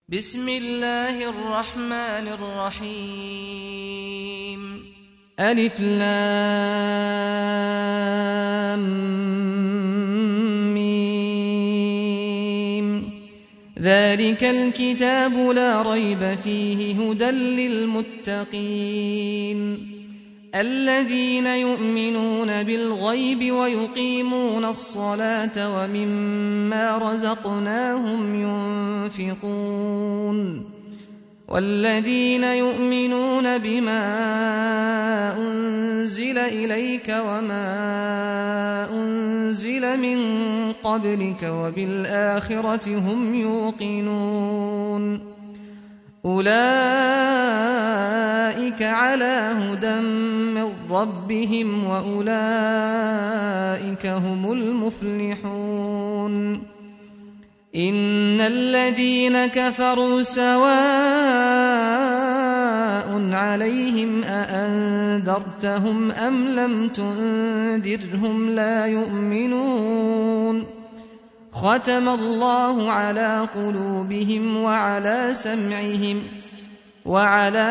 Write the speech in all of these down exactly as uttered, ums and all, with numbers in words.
بسم الله الرحمن الرحيم ألف لام ميم ذلك الكتاب لا ريب فيه هدى للمتقين الذين يؤمنون بالغيب ويقيمون الصلاة ومما رزقناهم ينفقون والذين يؤمنون بما أنزل إليك وما أنزل من قبلك وبالآخرة هم يوقنون أولئك على هدى من ربهم وأولئك هم المفلحون إن الذين كفروا سواء عليهم أأنذرتهم أم لم تنذرهم لا يؤمنون ختم الله على قلوبهم وعلى سمعهم وعلى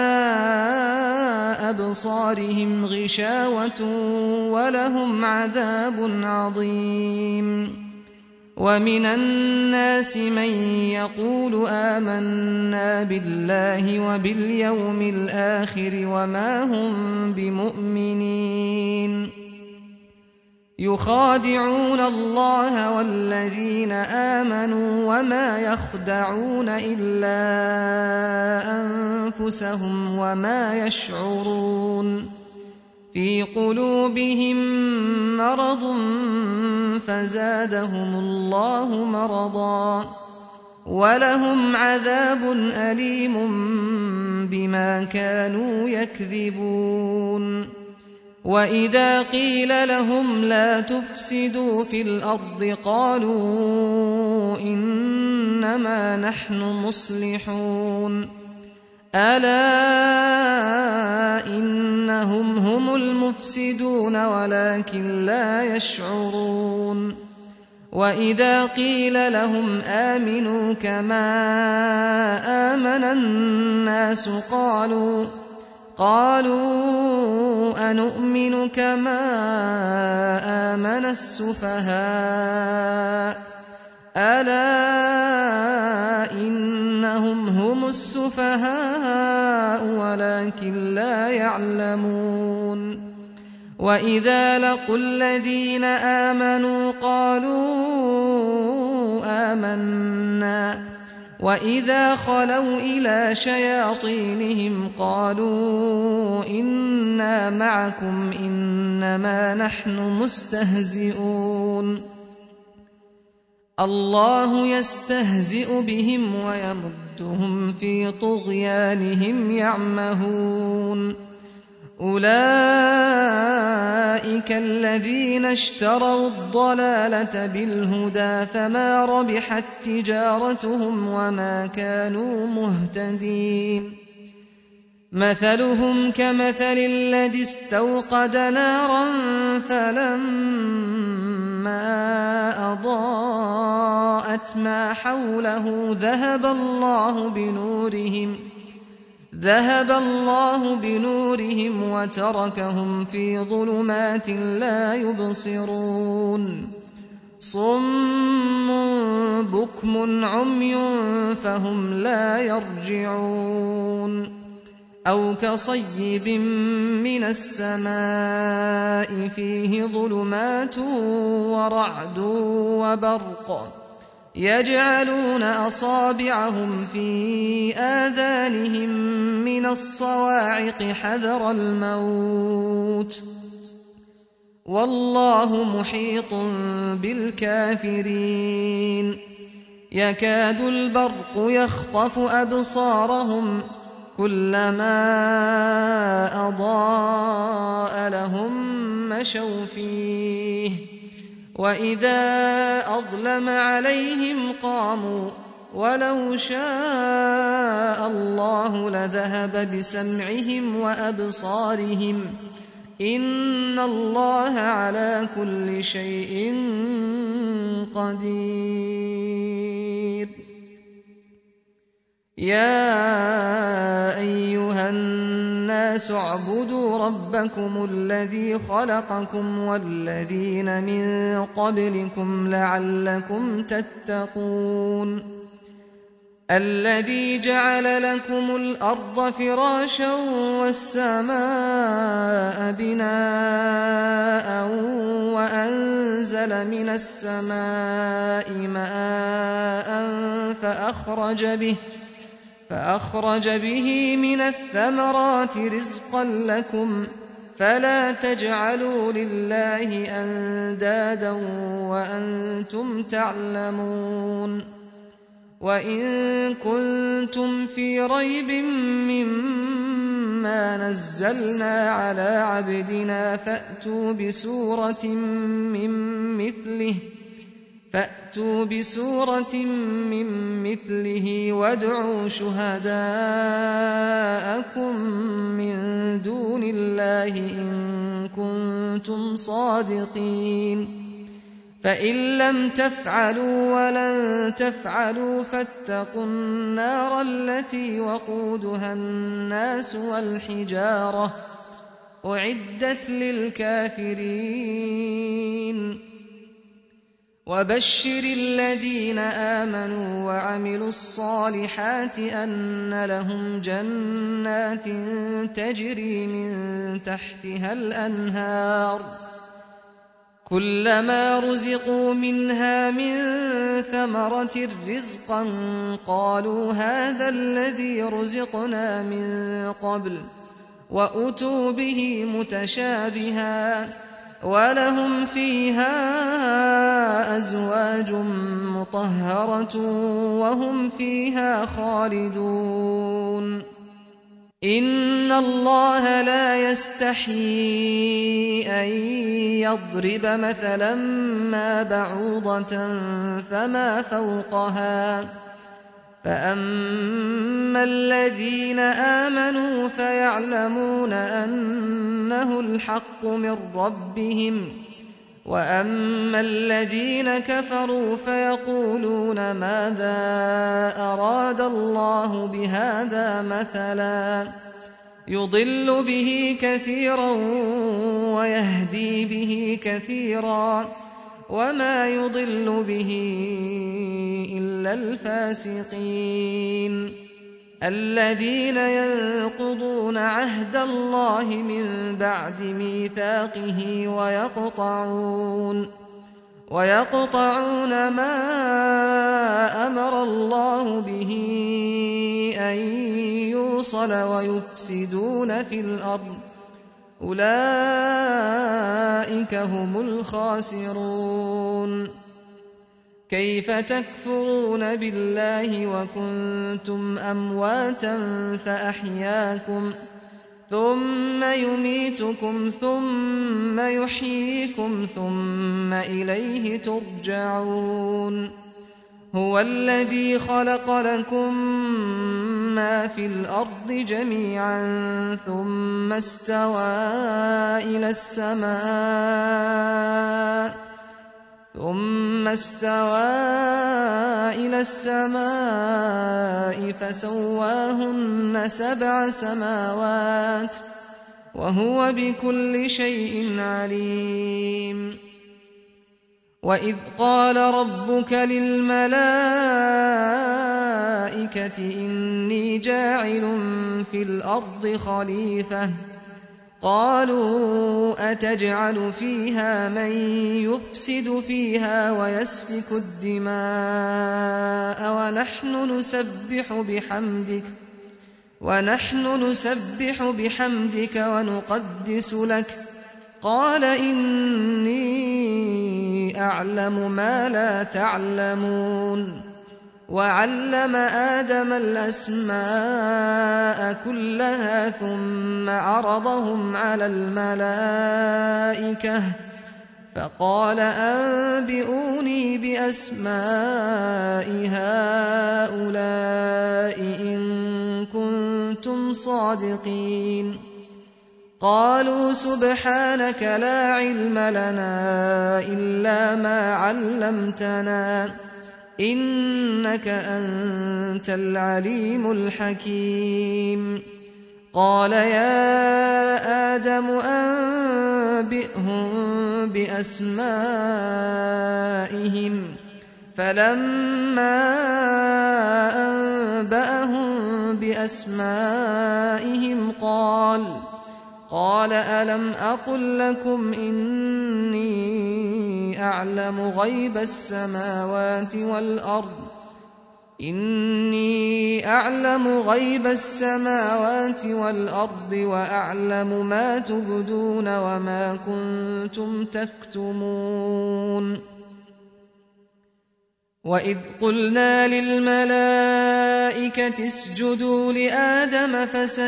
أبصارهم غشاوة ولهم عذاب عظيم ومن الناس من يقول آمنا بالله وباليوم الآخر وما هم بمؤمنين يخادعون الله والذين آمنوا وما يخدعون إلا أنفسهم وما يشعرون في قلوبهم مرض فزادهم الله مرضا ولهم عذاب أليم بما كانوا يكذبون وإذا قيل لهم لا تفسدوا في الأرض قالوا إنما نحن مصلحون ألا إنهم هم المفسدون ولكن لا يشعرون وإذا قيل لهم آمنوا كما آمن الناس قالوا قالوا أنؤمن كما آمن السفهاء ألا إنهم هم السفهاء ولكن لا يعلمون وإذا لقوا الذين آمنوا قالوا آمنا وإذا خلوا إلى شياطينهم قالوا إنا معكم إنما نحن مستهزئون الله يستهزئ بهم ويمدهم في طغيانهم يعمهون أولئك الذين اشتروا الضلالة بالهدى فما ربحت تجارتهم وما كانوا مهتدين مثلهم كمثل الذي استوقد نارا فلما أضاءت ما حوله ذهب الله بنورهم ذهب الله بنورهم وتركهم في ظلمات لا يبصرون صم بكم عمي فهم لا يرجعون أو كصيب من السماء فيه ظلمات ورعد وبرق يجعلون أصابعهم في آذانهم من الصواعق حذر الموت والله محيط بالكافرين يكاد البرق يخطف أبصارهم كلما أضاء لهم مشوا فيه وإذا أظلم عليهم قاموا ولو شاء الله لذهب بسمعهم وأبصارهم إن الله على كل شيء قدير. يا أيها الناس اعبدوا ربكم الذي خلقكم والذين من قبلكم لعلكم تتقون الذي جعل لكم الأرض فراشا والسماء بناء وأنزل من السماء ماء فأخرج به فأخرج به من الثمرات رزقا لكم فلا تجعلوا لله أندادا وأنتم تعلمون وإن كنتم في ريب مما نزلنا على عبدنا فأتوا بسورة من مثله فأتوا بسورة من مثله وادعوا شهداءكم من دون الله إن كنتم صادقين فإن لم تفعلوا ولن تفعلوا فاتقوا النار التي وقودها الناس والحجارة أعدت للكافرين وبشر الذين آمنوا وعملوا الصالحات أن لهم جنات تجري من تحتها الأنهار كلما رزقوا منها من ثمرة رزقا قالوا هذا الذي رزقنا من قبل وأتوا به متشابها ولهم فيها أزواج مطهرة وهم فيها خالدون إن الله لا يستحيي أن يضرب مثلا ما بعوضة فما فوقها فأما الذين آمنوا فيعلمون أنه الحق من ربهم وأما الذين كفروا فيقولون ماذا أراد الله بهذا مثلا يضل به كثيرا ويهدي به كثيرا وما يضل به إلا الفاسقين الذين ينقضون عهد الله من بعد ميثاقه ويقطعون ويقطعون ما أمر الله به أن يوصل ويفسدون في الأرض أولئك هم الخاسرون كيف تكفرون بالله وكنتم أمواتا فأحياكم ثم يميتكم ثم يحييكم ثم إليه ترجعون هو الذي خلق لكم ما في الأرض جميعا ثم استوى إلى السماء ثم استوى إلى السماء فسواهن سبع سماوات وهو بكل شيء عليم وإذ قال ربك للملائكة إني جاعل في الأرض خليفة قالوا أتجعل فيها من يفسد فيها ويسفك الدماء ونحن نسبح بحمدك ونحن نسبح بحمدك ونقدس لك قال إني أعلم ما لا تعلمون وعلم آدم الأسماء كلها ثم عرضهم على الملائكة فقال أنبئوني بأسماء هؤلاء إن كنتم صادقين قالوا سبحانك لا علم لنا إلا ما علمتنا إنك أنت العليم الحكيم قال يا آدم أنبئهم بأسمائهم فلما أنبأهم بأسمائهم قال قال ألم أقل لكم إني أعلم غيب السماوات والأرض إني أعلم غيب السماوات والأرض وأعلم ما تبدون وما كنتم تكتمون وإذ قلنا للملائكة اسجدوا لآدم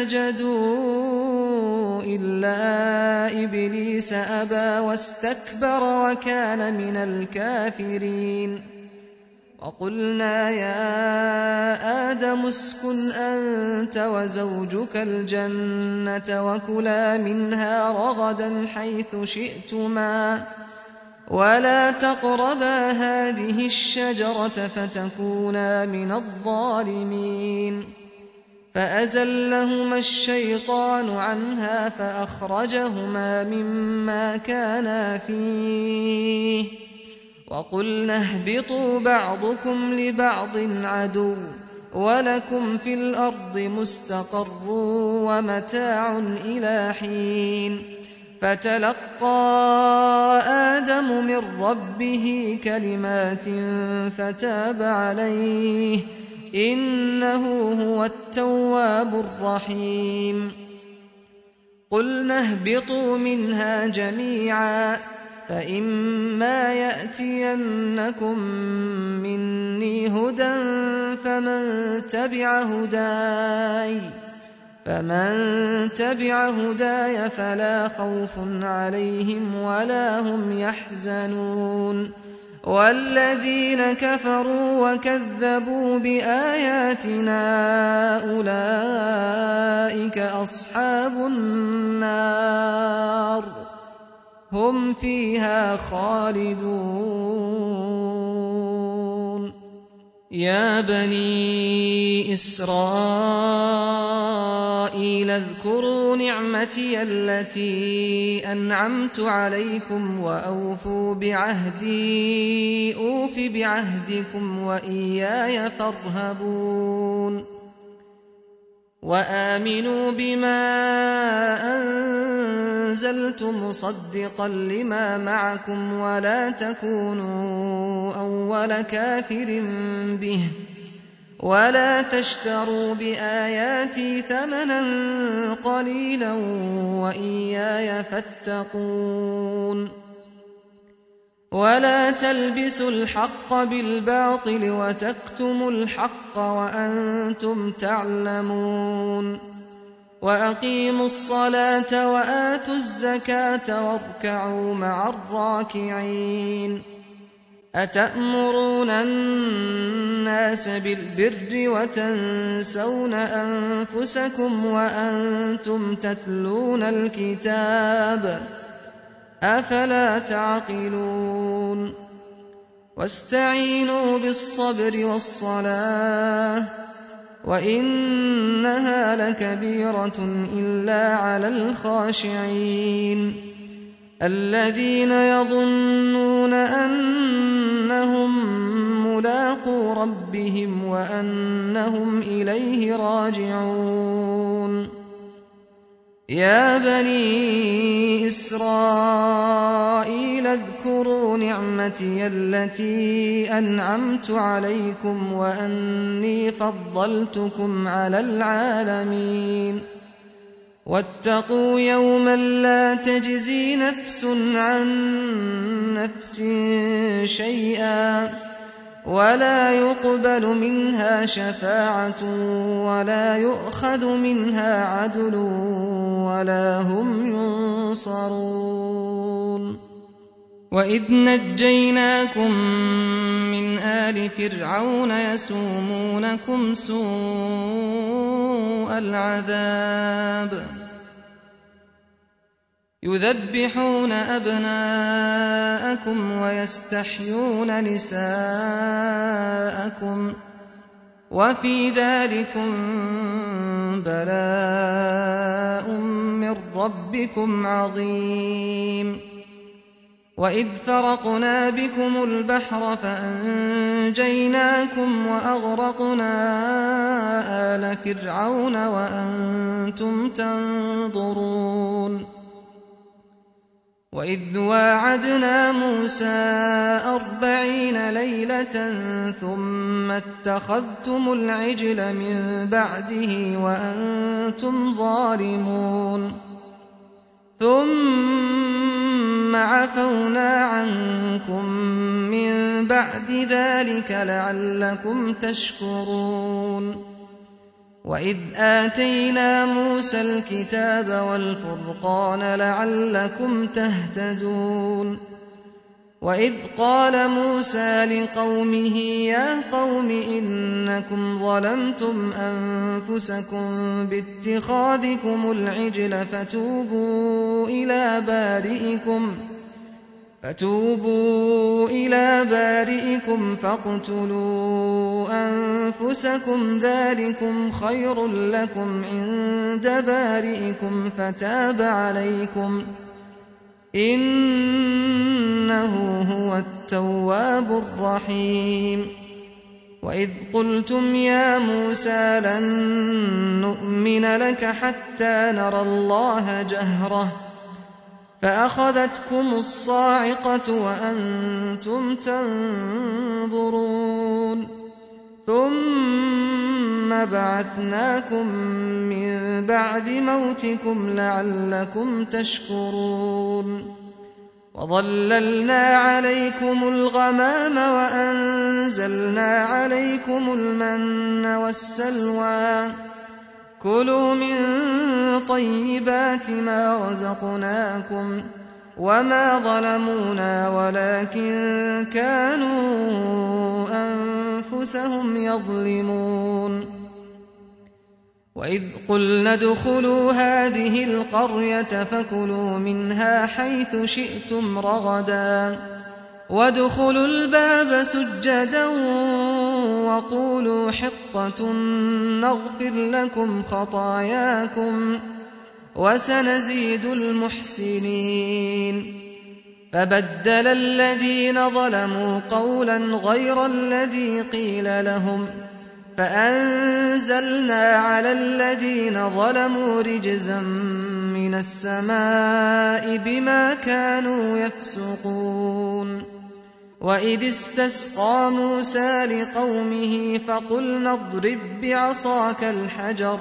فسجدوا إلا إبليس أبى واستكبر وكان من الكافرين وقلنا يا آدم اسكن أنت وزوجك الجنة وكلا منها رغدا حيث شئتما ولا تقربا هذه الشجرة فتكونا من الظالمين فأزلهما الشيطان عنها فأخرجهما مما كانا فيه وقلنا اهبطوا بعضكم لبعض عدو ولكم في الأرض مستقر ومتاع إلى حين فتلقى آدم من ربه كلمات فتاب عليه إنه هو التواب الرحيم قلنا اهبطوا منها جميعا فإما يأتينكم مني هدى فمن تبع هداي فمن تبع هداي فلا خوف عليهم ولا هم يحزنون والذين كفروا وكذبوا بآياتنا أولئك أصحاب النار هم فيها خالدون يا بني إسرائيل اذكروا نعمتي التي أنعمت عليكم وأوفوا بعهدي أوف بعهدكم وإياي فارهبون وآمنوا بما أنزلت مصدقا لما معكم ولا تكونوا أول كافر به ولا تشتروا بآياتي ثمنا قليلا وإياي فاتقون ولا تلبسوا الحق بالباطل وتكتموا الحق وأنتم تعلمون وأقيموا الصلاة وآتوا الزكاة واركعوا مع الراكعين أتأمرون الناس بالبر وتنسون أنفسكم وأنتم تتلون الكتاب أفلا تعقلون واستعينوا بالصبر والصلاة وإنها لكبيرة إلا على الخاشعين الذين يظنون أنهم ملاقو ربهم وأنهم إليه راجعون يا بني إسرائيل اذكروا نعمتي التي أنعمت عليكم وأني فضلتكم على العالمين واتقوا يوما لا تجزي نفس عن نفس شيئا ولا يقبل منها شفاعة ولا يؤخذ منها عدل ولا هم ينصرون وإذ نجيناكم من آل فرعون يسومونكم سوء العذاب يذبحون أبناءكم ويستحيون نساءكم وفي ذلكم بلاء من ربكم عظيم. وإذ فرقنا بكم البحر فأنجيناكم وأغرقنا آل فرعون وأنتم تنظرون. وإذ واعدنا موسى أربعين ليلة ثم اتخذتم العجل من بعده وأنتم ظالمون ثم عفونا عنكم من بعد ذلك لعلكم تشكرون. وإذ آتينا موسى الكتاب والفرقان لعلكم تهتدون. وإذ قال موسى لقومه يا قوم إنكم ظلمتم أنفسكم باتخاذكم العجل فتوبوا إلى بارئكم فتوبوا إلى بارئكم فاقتلوا أنفسكم ذلكم خير لكم عند بارئكم فتاب عليكم إنه هو التواب الرحيم. وإذ قلتم يا موسى لن نؤمن لك حتى نرى الله جهرة فأخذتكم الصاعقة وأنتم تنظرون ثم بعثناكم من بعد موتكم لعلكم تشكرون. وظللنا عليكم الغمام وأنزلنا عليكم المن والسلوى كلوا من طيبات ما رزقناكم وما ظلمونا ولكن كانوا أنفسهم يظلمون. وإذ قلنا ادخلوا هذه القرية فكلوا منها حيث شئتم رغدا وادخلوا الباب سجدا وقولوا حطة نغفر لكم خطاياكم وسنزيد المحسنين. فبدل الذين ظلموا قولا غير الذي قيل لهم فأنزلنا على الذين ظلموا رجزا من السماء بما كانوا يفسقون. وإذ استسقى موسى لقومه فقلنا اضرب بعصاك الحجر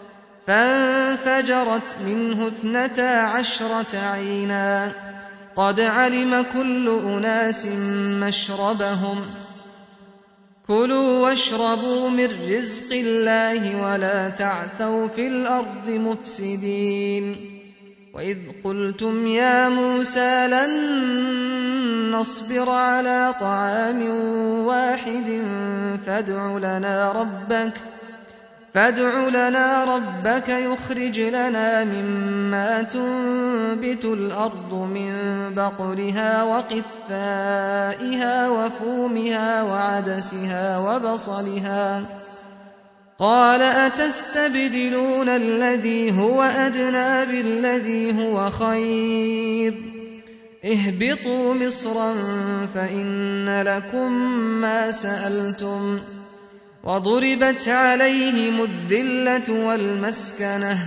فانفجرت منه اثنتا عشرة عينا قد علم كل أناس مشربهم كلوا واشربوا من رزق الله ولا تعثوا في الأرض مفسدين. وإذ قلتم يا موسى لن نصبر على طعام واحد فادع لنا ربك فادع لنا ربك يخرج لنا مما تنبت الأرض من بقلها وقثائها وفومها وعدسها وبصلها قال أتستبدلون الذي هو أدنى بالذي هو خير اهبطوا مصرا فإن لكم ما سألتم وضربت عليهم الذلة والمسكنة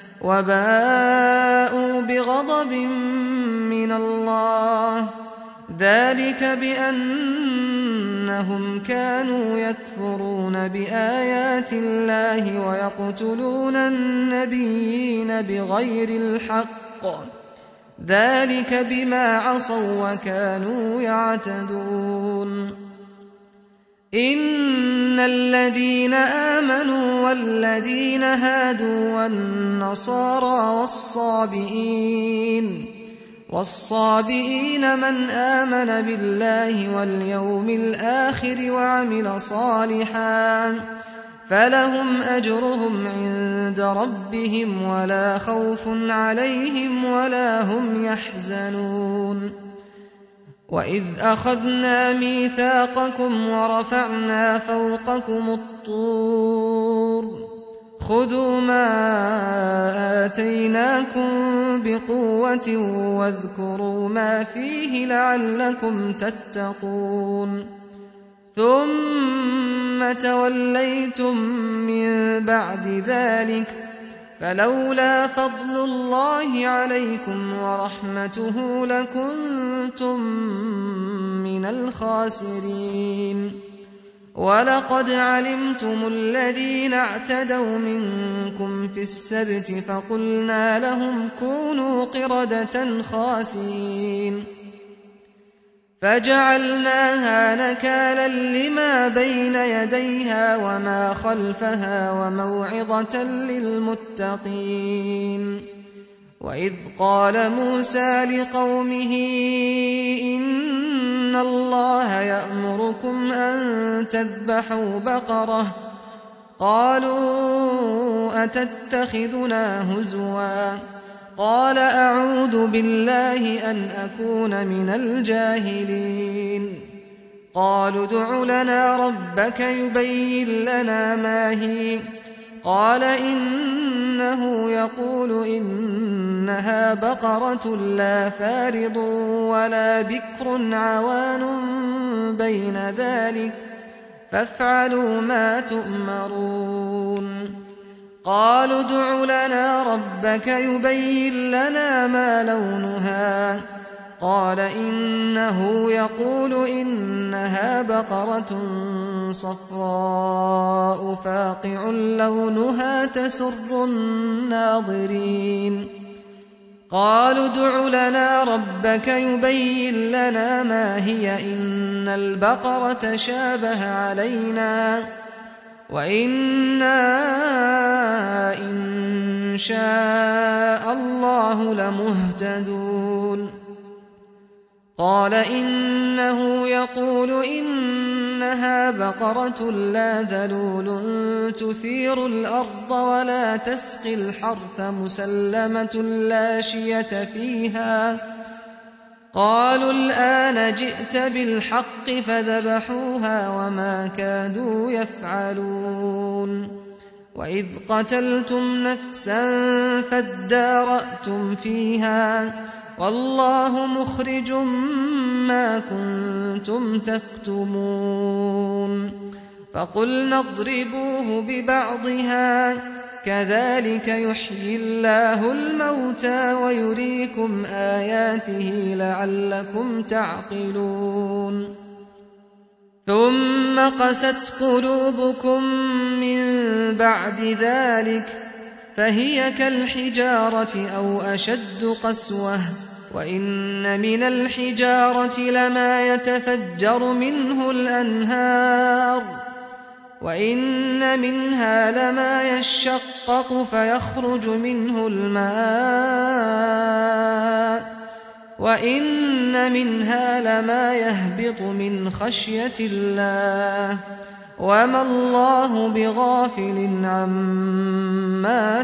وباءوا بغضب من الله ذلك بأنهم كانوا يكفرون بآيات الله ويقتلون النبيين بغير الحق ذلك بما عصوا وكانوا يعتدون. إن الذين آمنوا والذين هادوا والنصارى والصابئين والصابئين من آمن بالله واليوم الآخر وعمل صالحا فلهم أجرهم عند ربهم ولا خوف عليهم ولا هم يحزنون وإذ أخذنا ميثاقكم ورفعنا فوقكم الطور خذوا ما آتيناكم بقوة واذكروا ما فيه لعلكم تتقون ثم توليتم من بعد ذلك فلولا فضل الله عليكم ورحمته لكنتم من الخاسرين ولقد علمتم الذين اعتدوا منكم في السبت فقلنا لهم كونوا قردة خاسئين فجعلناها نكالا لما بين يديها وما خلفها وموعظة للمتقين وإذ قال موسى لقومه إن الله يأمركم أن تذبحوا بقرة قالوا أتتخذنا هزوا قال أعوذ بالله أن أكون من الجاهلين قالوا ادع لنا ربك يبين لنا ما هي قال إنه يقول إنها بقرة لا فارض ولا بكر عوان بين ذلك فافعلوا ما تؤمرون قالوا ادع لنا ربك يبين لنا ما لونها قال إنه يقول إنها بقرة صفراء فاقع لونها تسر الناظرين قالوا ادع لنا ربك يبين لنا ما هي إن البقرة شابه علينا وإنا إن شاء الله لمهتدون قال إنه يقول إنها بقرة لا ذلول تثير الأرض ولا تسقي الحرث مسلمة لا شية فيها قالوا الآن جئت بالحق فذبحوها وما كادوا يفعلون وإذ قتلتم نفسا فادارأتم فيها والله مخرج ما كنتم تكتمون فقلنا اضربوه ببعضها كذلك يحيي الله الموتى ويريكم آياته لعلكم تعقلون ثم قست قلوبكم من بعد ذلك فهي كالحجارة أو أشد قسوة وإن من الحجارة لما يتفجر منه الأنهار وإن منها لما يشقق فيخرج منه الماء وإن منها لما يهبط من خشية الله وما الله بغافل عما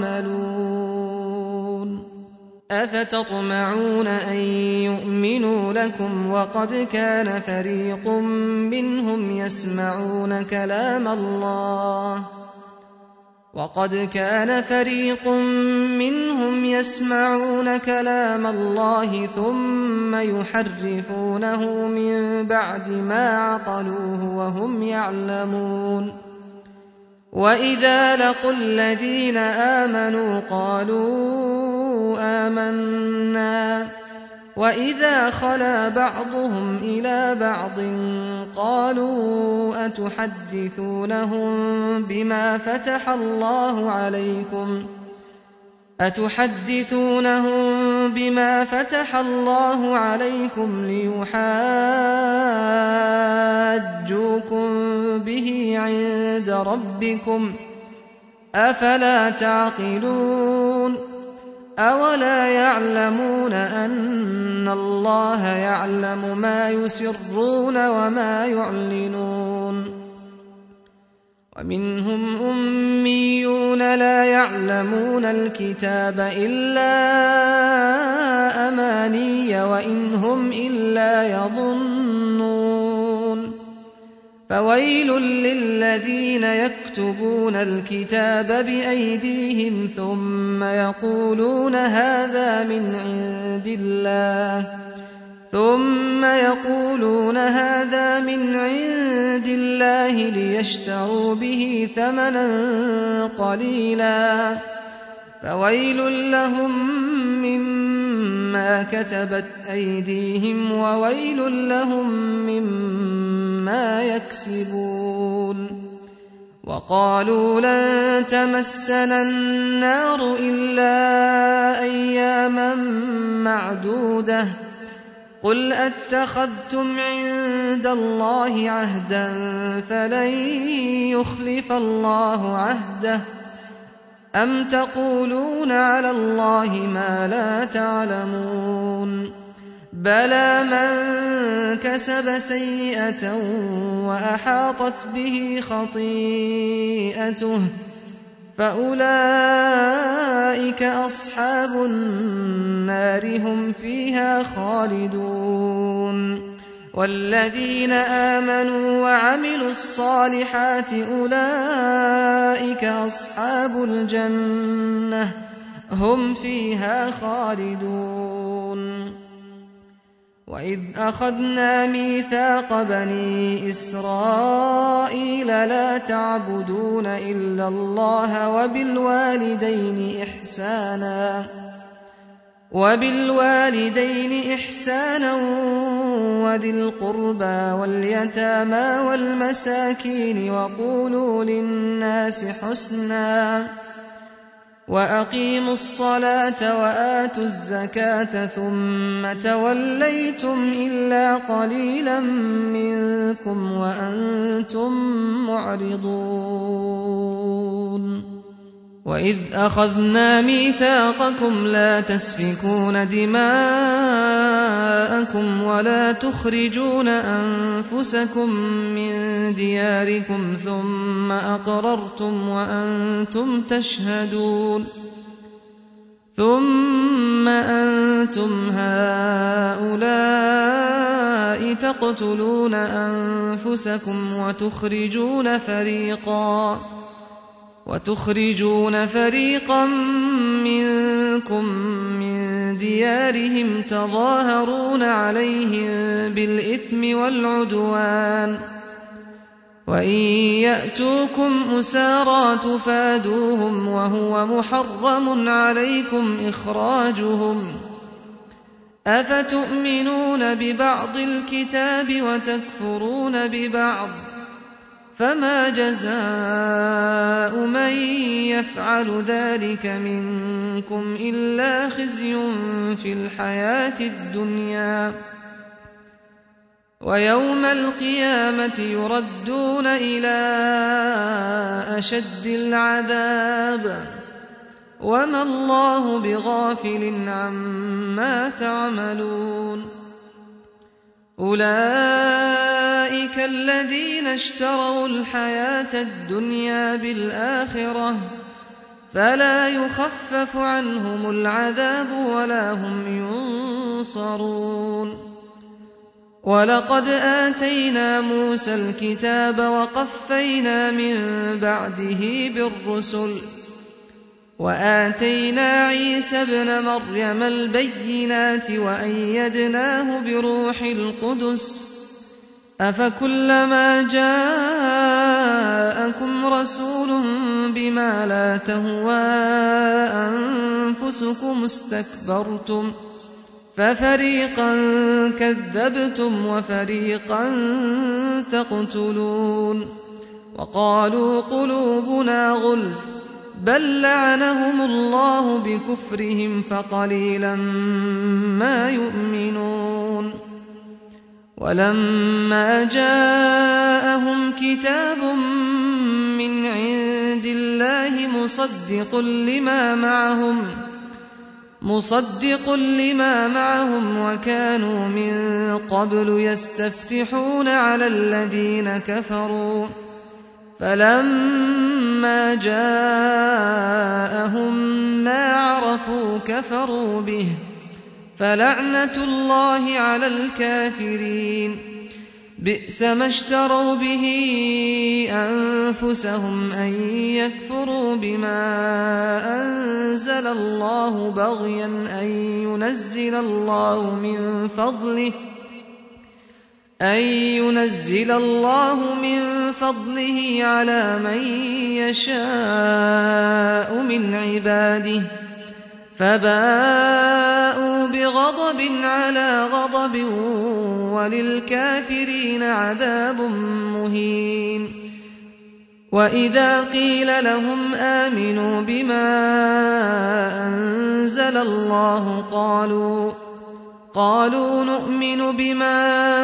تعملون أفتطمعون أن يؤمنوا لكم وقد كان فريق منهم يسمعون كلام الله وقد كان فريق منهم يسمعون كلام الله ثم يحرفونه من بعد ما عقلوه وهم يعلمون وإذا لقوا الذين آمنوا قالوا آمنا وإذا خلا بعضهم إلى بعض قالوا أتحدثونهم بما فتح الله عليكم أتحدثونهم بما فتح الله عليكم ليحاجوكم به عند ربكم أفلا تعقلون أولا يعلمون أن الله يعلم ما يسرون وما يعلنون ومنهم أميون لا يعلمون الكتاب إلا أماني وإن هم إلا يظنون فويل للذين يكتبون الكتاب بأيديهم ثم يقولون هذا من عند الله ثم يقولون هذا من عند الله ليشتروا به ثمنا قليلا فويل لهم مما كتبت أيديهم وويل لهم مما يكسبون وقالوا لن تمسنا النار إلا أياما معدودة قل أتخذتم عند الله عهدا فلن يخلف الله عهده أم تقولون على الله ما لا تعلمون بلى من كسب سيئة وأحاطت به خطيئته فأولئك أصحاب النار هم فيها خالدون والذين آمنوا وعملوا الصالحات أولئك أصحاب الجنة هم فيها خالدون وإذ أخذنا ميثاق بني إسرائيل لا تعبدون إلا الله وبالوالدين إحسانا وبالوالدين إحسانا وذي القربى واليتامى والمساكين وقولوا للناس حسنا وأقيموا الصلاة وآتوا الزكاة ثم توليتم إلا قليلا منكم وأنتم معرضون وإذ أخذنا ميثاقكم لا تسفكون دماءكم ولا تخرجون أنفسكم من دياركم ثم أقررتم وأنتم تشهدون ثم أنتم هؤلاء تقتلون أنفسكم وتخرجون فريقا وتخرجون فريقا منكم من ديارهم تظاهرون عليهم بالإثم والعدوان وإن يأتوكم أسارى تفادوهم وهو محرم عليكم إخراجهم أفتؤمنون ببعض الكتاب وتكفرون ببعض فما جزاء من يفعل ذلك منكم إلا خزي في الحياة الدنيا ويوم القيامة يردون إلى أشد العذاب وما الله بغافل عما تعملون أولئك الذين اشتروا الحياة الدنيا بالآخرة فلا يخفف عنهم العذاب ولا هم ينصرون ولقد آتينا موسى الكتاب وقفينا من بعده بالرسل وآتينا عيسى ابن مريم البينات وأيدناه بروح القدس أفكلما جاءكم رسول بما لا تهوى أنفسكم استكبرتم ففريقا كذبتم وفريقا تقتلون وقالوا قلوبنا غلف بل لعنهم الله بكفرهم فقليلا ما يؤمنون ولما جاءهم كتاب من عند الله مصدق لما معهم مصدق لما معهم وكانوا من قبل يستفتحون على الذين كفروا فلما جاءهم ما عرفوا كفروا به فلعنة الله على الكافرين. بئس ما اشتروا به أنفسهم أن يكفروا بما أنزل الله بغيا أن ينزل الله من فضله أن ينزل الله من فضله على من يشاء من عباده فباءوا بغضب على غضب وللكافرين عذاب مهين. وإذا قيل لهم آمنوا بما أنزل الله قالوا قالوا نؤمن بما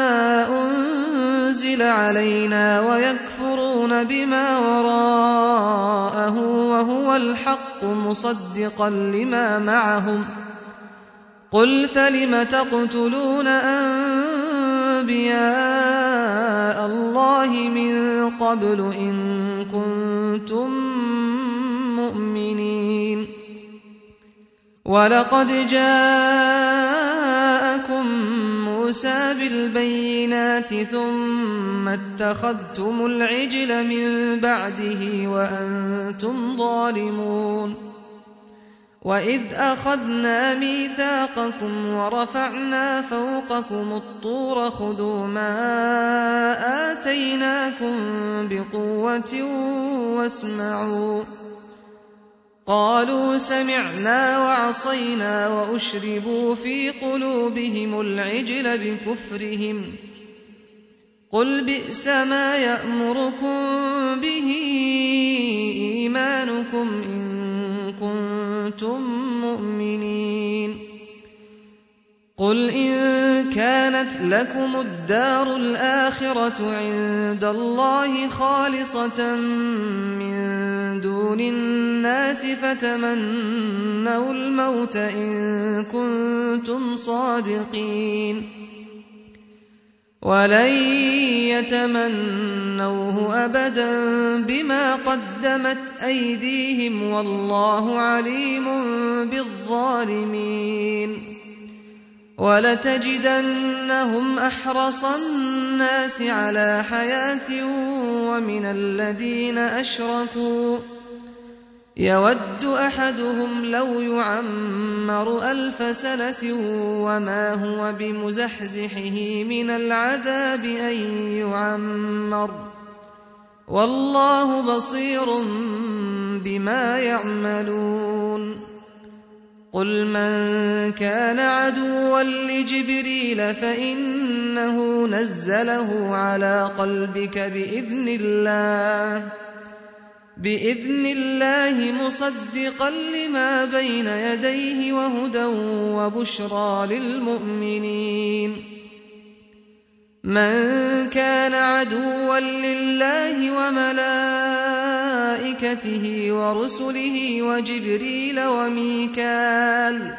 أنزل علينا ويكفرون بما وراءه وهو الحق مصدقا لما معهم. قل فلم تقتلون أنبياء الله من قبل إن كنتم مؤمنين. ولقد جاءكم موسى بالبينات ثم اتخذتم العجل من بعده وأنتم ظالمون. وإذ أخذنا ميثاقكم ورفعنا فوقكم الطور خذوا ما آتيناكم بقوة واسمعوا. قالوا سمعنا وعصينا وأشربوا في قلوبهم العجل بكفرهم. قل بئس ما يأمركم به إيمانكم إن كنتم مؤمنين. قل إن كانت لكم الدار الآخرة عند الله خالصة من دون الناس فتمنوا الموت إن كنتم صادقين. ولن يتمنوه أبدا بما قدمت أيديهم والله عليم بالظالمين. ولتجدنهم أحرص الناس على حياة ومن الذين أشركوا يود أحدهم لو يعمر ألف سنة وما هو بمزحزحه من العذاب أن يعمر والله بصير بما يعملون. قل من كان عدوا لجبريل فإنه نزله على قلبك بإذن الله بإذن الله مصدقا لما بين يديه وهدى وبشرى للمؤمنين. من كان عدوا لله وملائكته ورسله وجبريل وميكال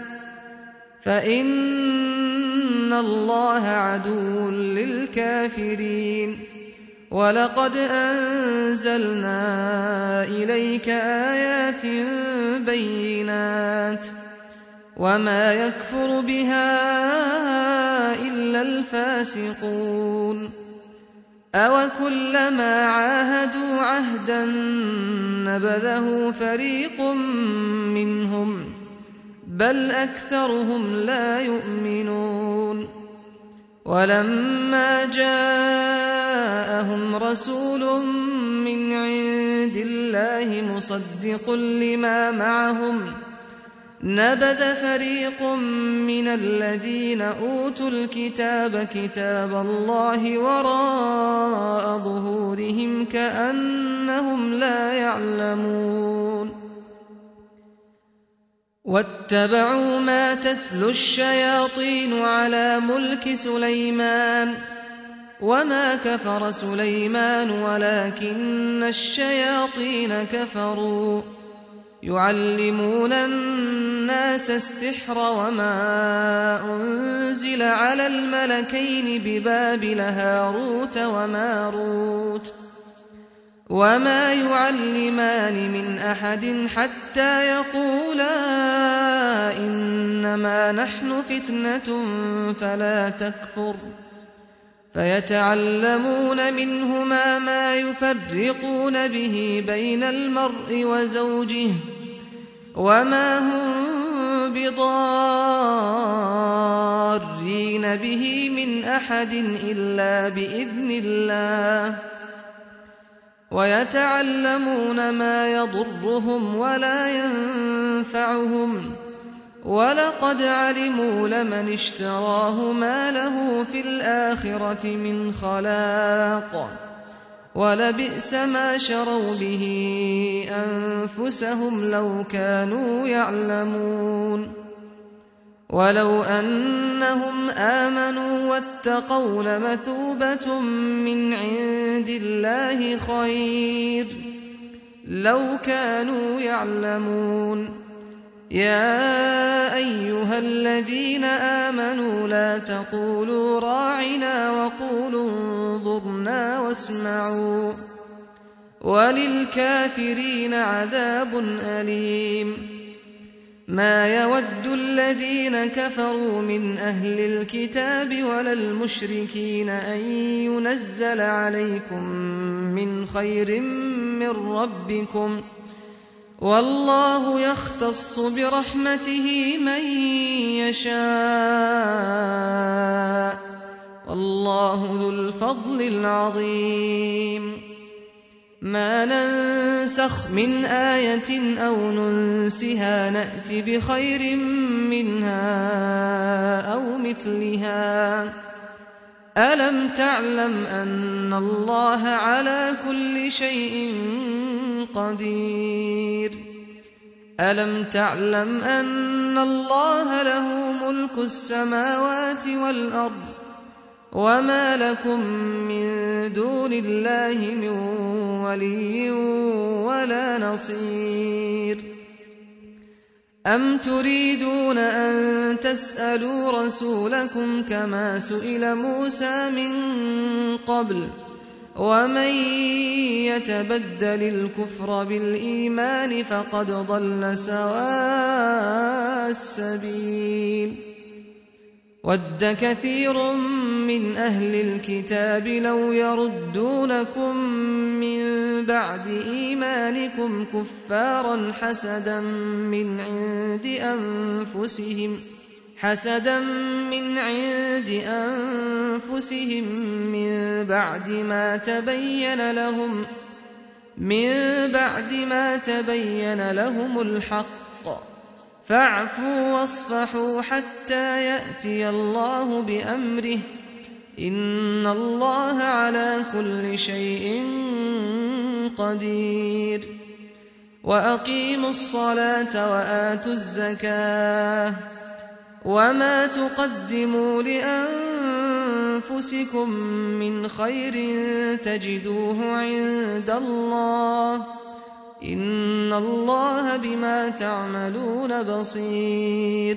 فإن الله عدو للكافرين. ولقد أنزلنا إليك آيات بينات وما يكفر بها إلا الفاسقون. أوكلما عاهدوا عهدا نبذه فريق منهم بل أكثرهم لا يؤمنون. ولما جاءهم رسول من عند الله مصدق لما معهم نبذ فريق من الذين أوتوا الكتاب كتاب الله وراء ظهورهم كأنهم لا يعلمون. واتبعوا ما تتلو الشياطين على ملك سليمان وما كفر سليمان ولكن الشياطين كفروا يعلمون الناس السحر وما أنزل على الملكين ببابل هاروت وماروت وما يعلمان من أحد حتى يقولا إنما نحن فتنة فلا تكفر فيتعلمون منهما ما يفرقون به بين المرء وزوجه وما هم بضارين به من أحد إلا بإذن الله ويتعلمون ما يضرهم ولا ينفعهم ولقد علموا لمن اشتراه ما له في الآخرة من خلاق ولبئس ما شروا به أنفسهم لو كانوا يعلمون ولو أنهم آمنوا واتقوا لمثوبة من عند الله خير لو كانوا يعلمون يا أيها الذين آمنوا لا تقولوا راعنا وقولوا انظرنا واسمعوا وللكافرين عذاب أليم ما يود الذين كفروا من أهل الكتاب ولا المشركين أن ينزل عليكم من خير من ربكم والله يختص برحمته من يشاء والله ذو الفضل العظيم ما ننسخ من آية أو ننسها نأت بخير منها أو مثلها ألم تعلم أن الله على كل شيء قدير ألم تعلم أن الله له ملك السماوات والأرض وما لكم من دون الله من ولي ولا نصير أم تريدون أن تسألوا رسولكم كما سئل موسى من قبل ومن يتبدل الكفر بالإيمان فقد ضل سواء السبيل ود كثير من أهل الكتاب لو يردونكم من بعد إيمانكم كفارا حسدا من عند أنفسهم حسدا من عند أنفسهم من بعد ما تبين لهم من بعد ما تبين لهم الحق فاعفوا واصفحوا حتى يأتي الله بأمره إن الله على كل شيء قدير وأقيموا الصلاة وآتوا الزكاة وما تقدموا لأنفسكم من خير تجدوه عند الله إن الله بما تعملون بصير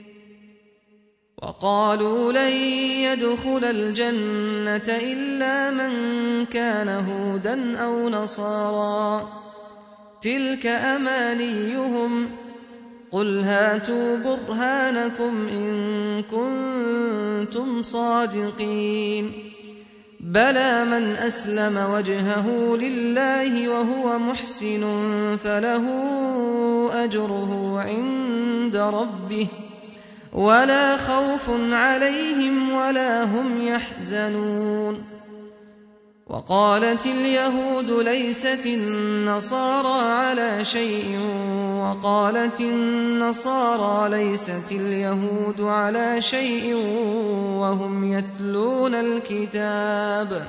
وقالوا لن يدخل الجنة إلا من كان هودا أو نصارى تلك أمانيهم قل هاتوا برهانكم إن كنتم صادقين بلى من أسلم وجهه لله وهو محسن فله أجره عند ربه ولا خوف عليهم ولا هم يحزنون وقالت اليهود ليست النصارى على شيء وقالت النصارى ليست اليهود على شيء وهم يتلون الكتاب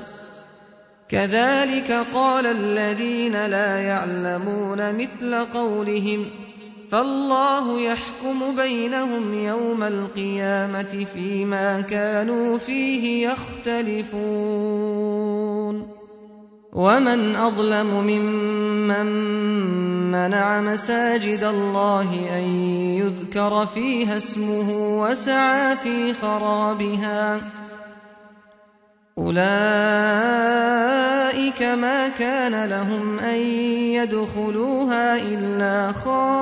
كذلك قال الذين لا يعلمون مثل قولهم فالله يحكم بينهم يوم القيامة فيما كانوا فيه يختلفون ومن أظلم ممن منع مساجد الله أن يذكر فيها اسمه وسعى في خرابها أولئك ما كان لهم أن يدخلوها إلا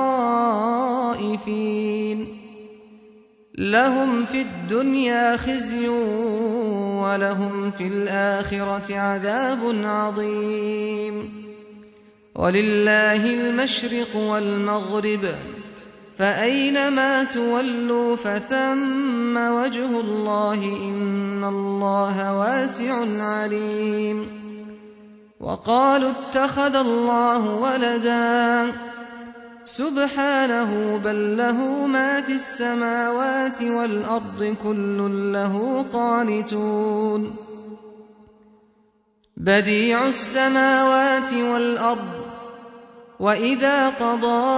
خائفين لهم في الدنيا خزي ولهم في الآخرة عذاب عظيم ولله المشرق والمغرب فأينما تولوا فثم وجه الله إن الله واسع عليم وقالوا اتخذ الله ولدا سبحانه بل له ما في السماوات والأرض كل له قانتون بديع السماوات والأرض وإذا قضى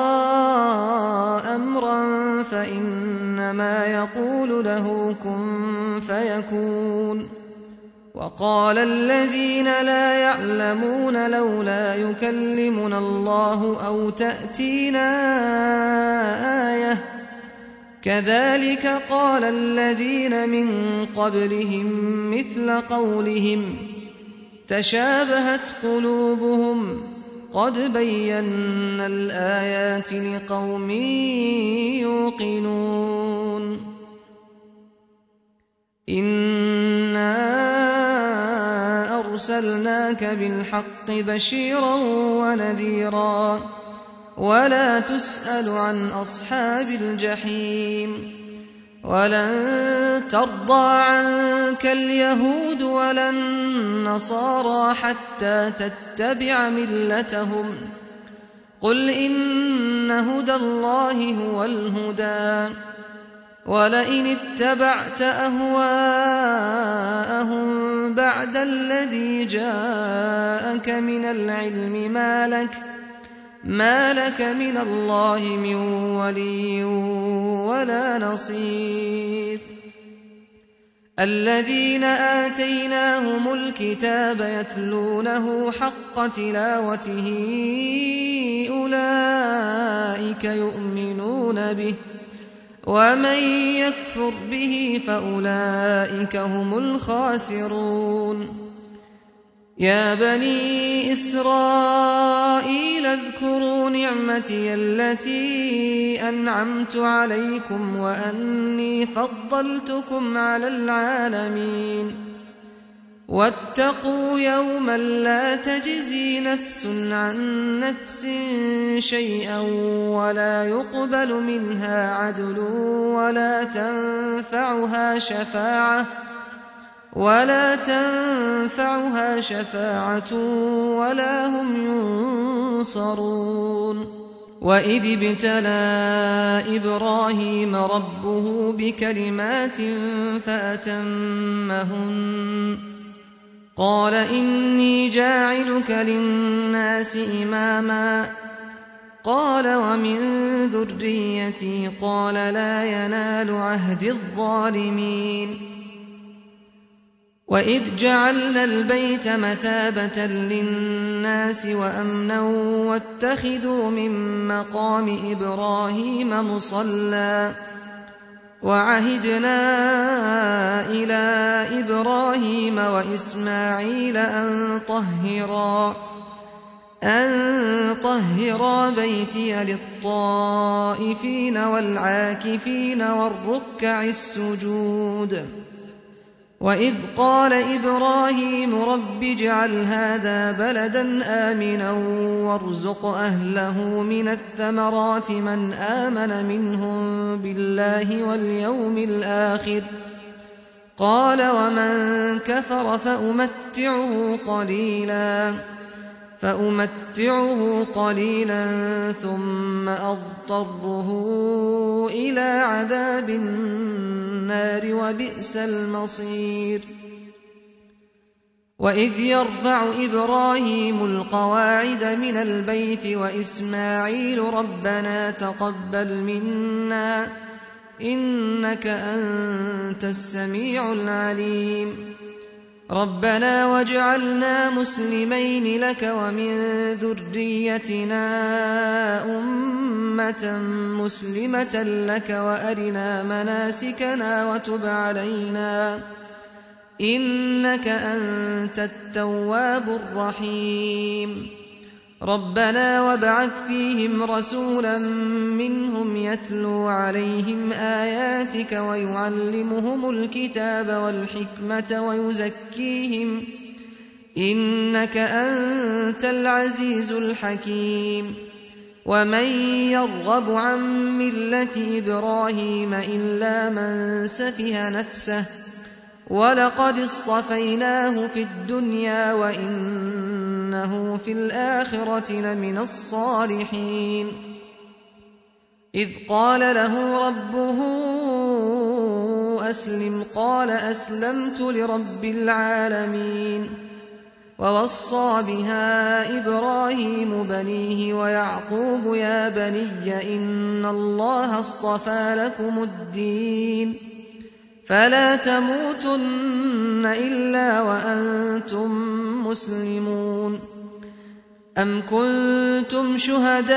أمرا فإنما يقول له كن فيكون وقال الذين لا يعلمون لولا يكلمنا الله أو تأتينا آية كذلك قال الذين من قبلهم مثل قولهم تشابهت قلوبهم قد بينا الآيات لقوم يوقنون إنا أرسلناك بالحق بشيرا ونذيرا ولا تسأل عن أصحاب الجحيم ولن ترضى عنك اليهود ولا النصارى حتى تتبع ملتهم قل إن هدى الله هو الهدى ولئن اتبعت أهواءهم بعد الذي جاءك من العلم ما لك ما لك من الله من ولي ولا نصير الذين آتيناهم الكتاب يتلونه حق تلاوته أولئك يؤمنون به ومن يكفر به فأولئك هم الخاسرون يا بني إسرائيل اذكروا نعمتي التي أنعمت عليكم وأني فضلتكم على العالمين واتقوا يوما لا تجزي نفس عن نفس شيئا ولا يقبل منها عدل ولا تنفعها شفاعة ولا تنفعها شفاعة ولا هم ينصرون وإذ ابتلى إبراهيم ربه بكلمات فأتمهن قال إني جاعلك للناس إماما قال ومن ذريتي قال لا ينال عهد الظالمين وإذ جعلنا البيت مثابة للناس وأمنا واتخذوا من مقام إبراهيم مصلى وعهدنا إلى إبراهيم وإسماعيل أن طهرا أن طهرا بيتي للطائفين والعاكفين والركع السجود وإذ قال إبراهيم رب اجعل هذا بلدا آمنا وارزق أهله من الثمرات من آمن منهم بالله واليوم الآخر قال ومن كفر فأمتعه قليلا فأمتعه قليلا ثم أضطره إلى عذاب النار وبئس المصير وإذ يرفع إبراهيم القواعد من البيت وإسماعيل ربنا تقبل منا إنك أنت السميع العليم ربنا واجعلنا مسلمين لك ومن ذريتنا أمة مسلمة لك وأرنا مناسكنا وتب علينا إنك أنت التواب الرحيم ربنا وابعث فيهم رسولا منهم يتلو عليهم آياتك ويعلمهم الكتاب والحكمة ويزكيهم إنك أنت العزيز الحكيم ومن يرغب عن ملة إبراهيم إلا من سفه نفسه ولقد اصطفيناه في الدنيا وإنه في الآخرة لمن الصالحين إذ قال له ربه أسلم قال أسلمت لرب العالمين ووصى بها إبراهيم بنيه ويعقوب يا بني إن الله اصطفى لكم الدين فلا تموتن إلا وأنتم مسلمون أم كنتم شهداء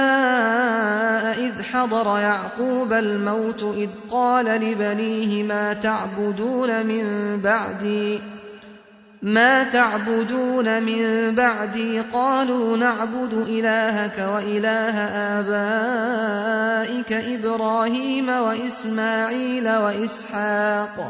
إذ حضر يعقوب الموت إذ قال لبنيه ما تعبدون من بعدي ما تعبدون من بعدي قالوا نعبد إلهك وإله آبائك إبراهيم وإسماعيل وإسحاق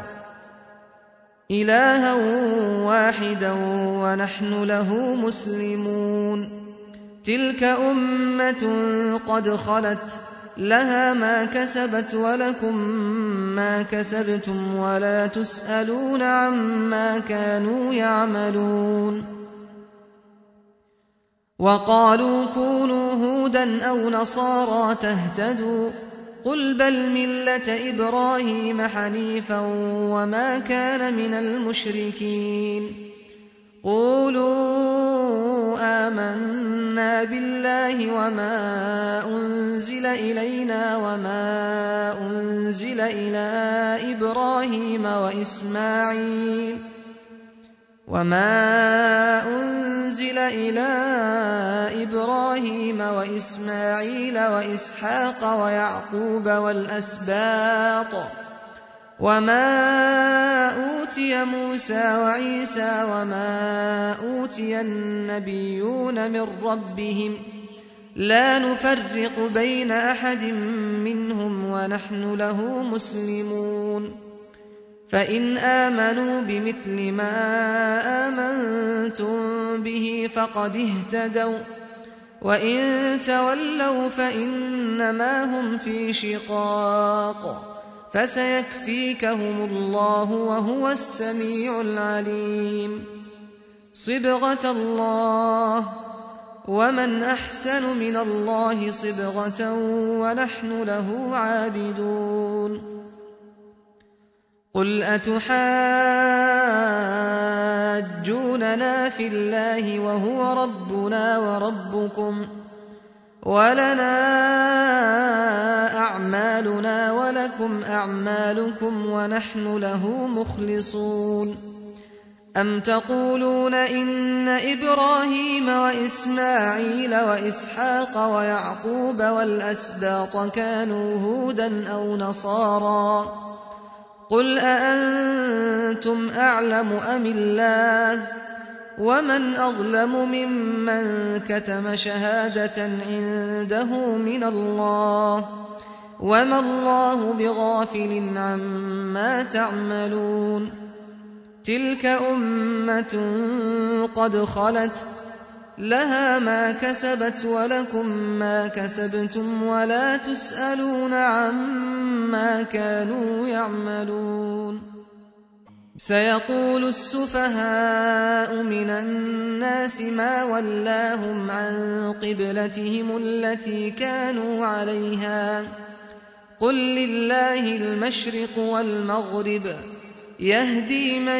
إلها واحدا ونحن له مسلمون تلك أمة قد خلت لها ما كسبت ولكم ما كسبتم ولا تسألون عما كانوا يعملون وقالوا كونوا هودا أو نصارى تهتدوا قل بل ملة إبراهيم حنيفا وما كان من المشركين قولوا آمنا بالله وما أنزل إلينا وما أنزل إلى إبراهيم وإسماعيل وما أنزل إلى إبراهيم وإسماعيل وإسحاق ويعقوب والأسباط وما أوتي موسى وعيسى وما أوتي النبيون من ربهم لا نفرق بين أحد منهم ونحن له مسلمون فإن آمنوا بمثل ما آمنتم به فقد اهتدوا وإن تولوا فإنما هم في شقاق فسيكفيكهم الله وهو السميع العليم صبغة الله ومن أحسن من الله صبغة ونحن له عابدون قل أتحاجوننا في الله وهو ربنا وربكم ولنا أعمالنا ولكم أعمالكم ونحن له مخلصون أم تقولون إن إبراهيم وإسماعيل وإسحاق ويعقوب والأسباط كانوا هودا أو نصارى قل أأنتم أعلم أم الله ومن أظلم ممن كتم شهادة عنده من الله وما الله بغافل عما تعملون تلك أمة قد خلت لها ما كسبت ولكم ما كسبتم ولا تسألون عما كانوا يعملون سيقول السفهاء من الناس ما ولاهم عن قبلتهم التي كانوا عليها قل لله المشرق والمغرب يهدي من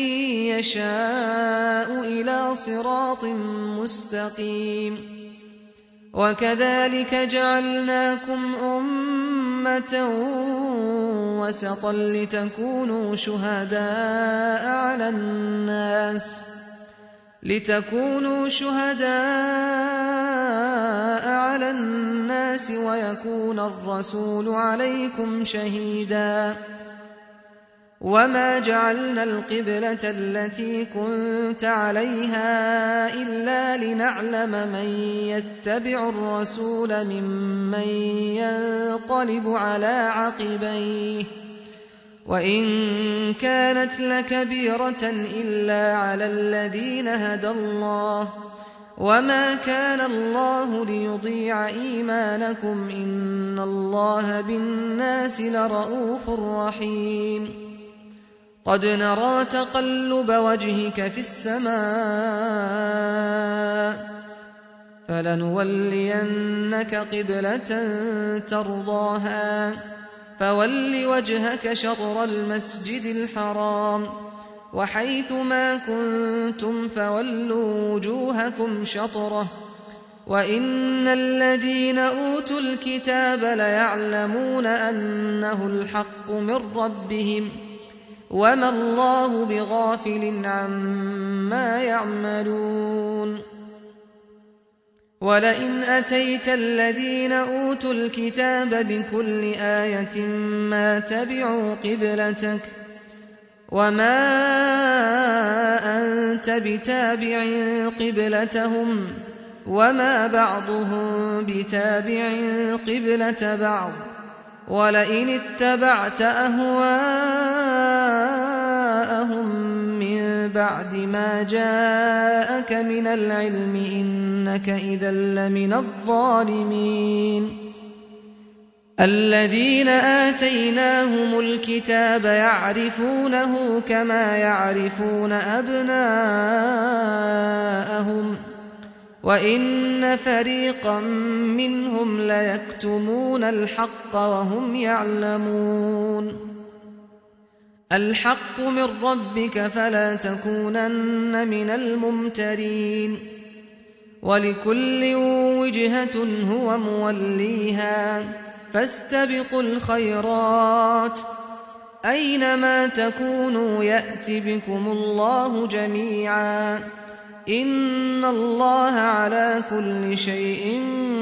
يشاء إلى صراط مستقيم وكذلك جعلناكم أمة وسطا لتكونوا شهداء على الناس لتكونوا شهداء على الناس ويكون الرسول عليكم شهيدا وما جعلنا القبلة التي كنت عليها إلا لنعلم من يتبع الرسول ممن ينقلب على عقبيه وإن كانت لكبيرة إلا على الذين هدى الله وما كان الله ليضيع إيمانكم إن الله بالناس لرءوف رحيم قد نرى تقلب وجهك في السماء فلنولينك قبلة ترضاها فول وجهك شطر المسجد الحرام وحيث ما كنتم فولوا وجوهكم شطره وإن الذين أوتوا الكتاب ليعلمون أنه الحق من ربهم وما الله بغافل عما يعملون ولئن أتيت الذين أوتوا الكتاب بكل آية ما تبعوا قبلتك وما أنت بتابع قبلتهم وما بعضهم بتابع قبلة بعض ولئن اتبعت أهواءهم من بعد ما جاءك من العلم إنك إذا لمن الظالمين الذين آتيناهم الكتاب يعرفونه كما يعرفون أبناءهم وإن فريقا منهم ليكتمون الحق وهم يعلمون الحق من ربك فلا تكونن من الممترين ولكل وجهة هو موليها فاستبقوا الخيرات أينما تكونوا يأت بكم الله جميعا إن الله على كل شيء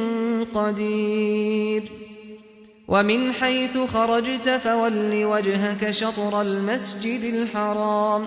قدير ومن حيث خرجت فول وجهك شطر المسجد الحرام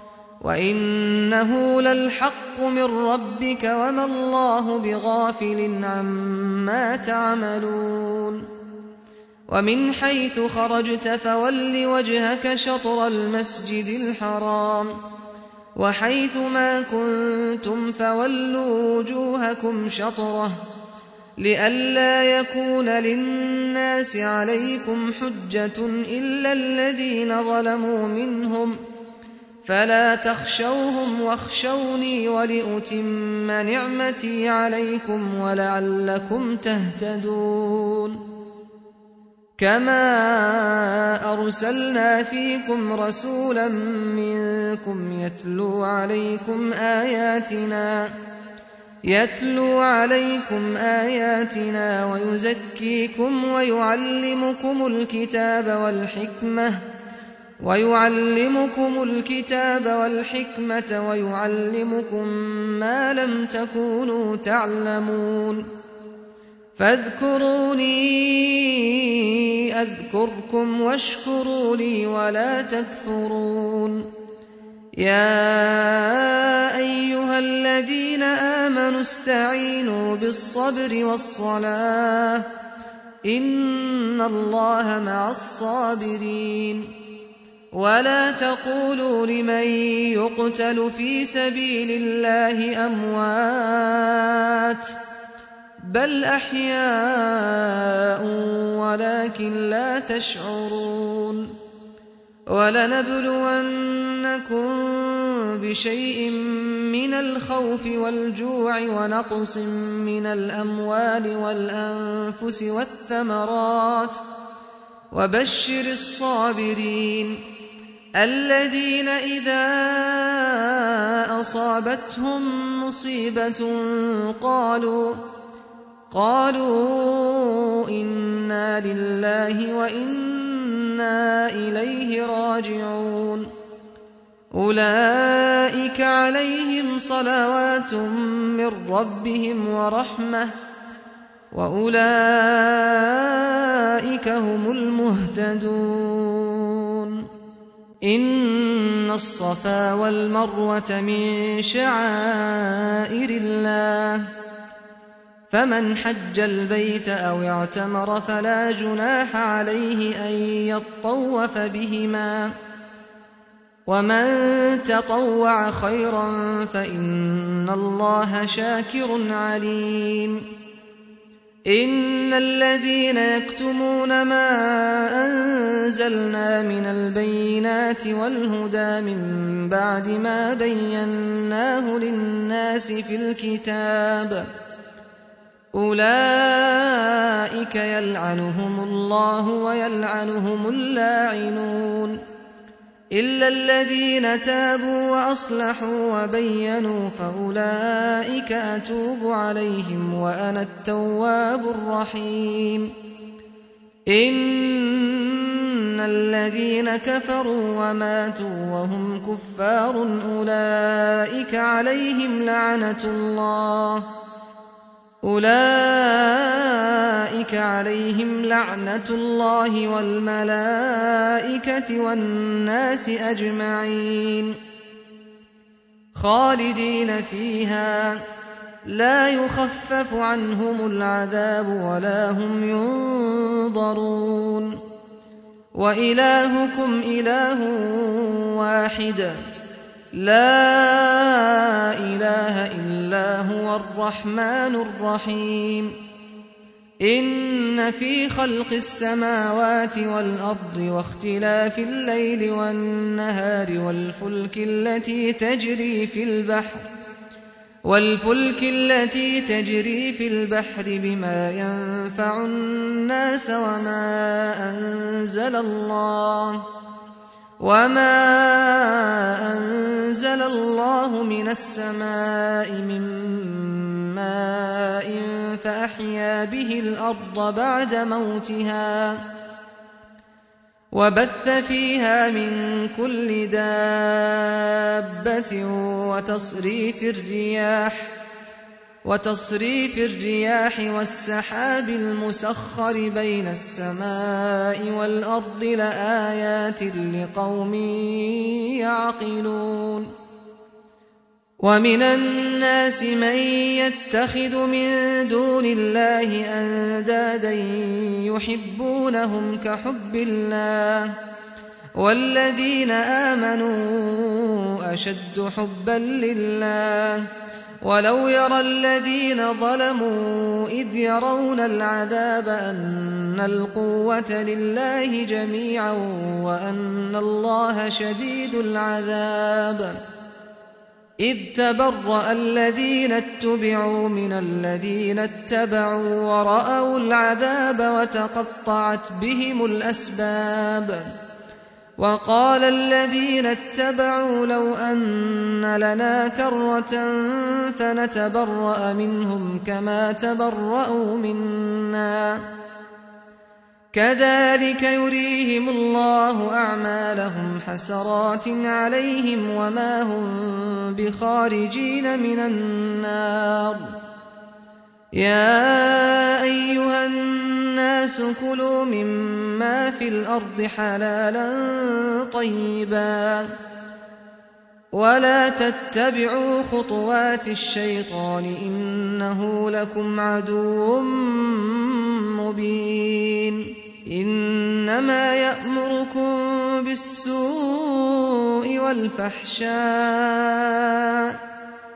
وإنه للحق من ربك وما الله بغافل عما تعملون ومن حيث خرجت فول وجهك شطر المسجد الحرام وحيث ما كنتم فولوا وجوهكم شطره لئلا يكون للناس عليكم حجة إلا الذين ظلموا منهم فلا تخشوهم واخشوني ولأتم نعمتي عليكم ولعلكم تهتدون كما أرسلنا فيكم رسولا منكم يتلو عليكم آياتنا يتلو عليكم آياتنا ويزكيكم ويعلمكم الكتاب والحكمة ويعلمكم الكتاب والحكمة ويعلمكم ما لم تكونوا تعلمون فاذكروني أذكركم واشكروا لي ولا تكفرون يا أيها الذين آمنوا استعينوا بالصبر والصلاة إن الله مع الصابرين ولا تقولوا لمن يقتل في سبيل الله أموات بل أحياء ولكن لا تشعرون ولنبلونكم بشيء من الخوف والجوع ونقص من الأموال والأنفس والثمرات وبشر الصابرين الذين إذا أصابتهم مصيبة قالوا قالوا إنا لله وإنا إليه راجعون أولئك عليهم صلوات من ربهم ورحمة وأولئك هم المهتدون إن الصفا والمروة من شعائر الله فمن حج البيت أو اعتمر فلا جناح عليه أن يطوف بهما ومن تطوع خيرا فإن الله شاكر عليم إن الذين يكتمون ما أنزلنا من البينات والهدى من بعد ما بيناه للناس في الكتاب أولئك يلعنهم الله ويلعنهم اللاعنون إلا الذين تابوا وأصلحوا وبينوا فأولئك أتوب عليهم وأنا التواب الرحيم إن الذين كفروا وماتوا وهم كفار أولئك عليهم لعنة الله أولئك عليهم لعنة الله والملائكة والناس أجمعين خالدين فيها لا يخفف عنهم العذاب ولا هم ينظرون وإلهكم إله واحد لا إله إلا هو الرحمن الرحيم إن في خلق السماوات والأرض واختلاف الليل والنهار والفلك التي تجري في البحر والفلك التي تجري في البحر بما ينفع الناس وما أنزل الله وما أنزل الله من السماء من ماء فأحيا به الأرض بعد موتها وبث فيها من كل دابة وتصريف الرياح وتصريف الرياح والسحاب المسخر بين السماء والأرض لآيات لقوم يعقلون ومن الناس من يتخذ من دون الله أندادا يحبونهم كحب الله والذين آمنوا أشد حبا لله ولو يرى الذين ظلموا إذ يرون العذاب أن القوة لله جميعا وأن الله شديد العذاب إذ تبرأ الذين اتبعوا من الذين اتبعوا ورأوا العذاب وتقطعت بهم الأسباب وقال الذين اتبعوا لو أن لنا كرة فنتبرأ منهم كما تبرأوا منا كذلك يريهم الله أعمالهم حسرات عليهم وما هم بخارجين من النار يا أيها الناس كلوا مما في الأرض حلالا طيبا ولا تتبعوا خطوات الشيطان إنه لكم عدو مبين إنما يأمركم بالسوء والفحشاء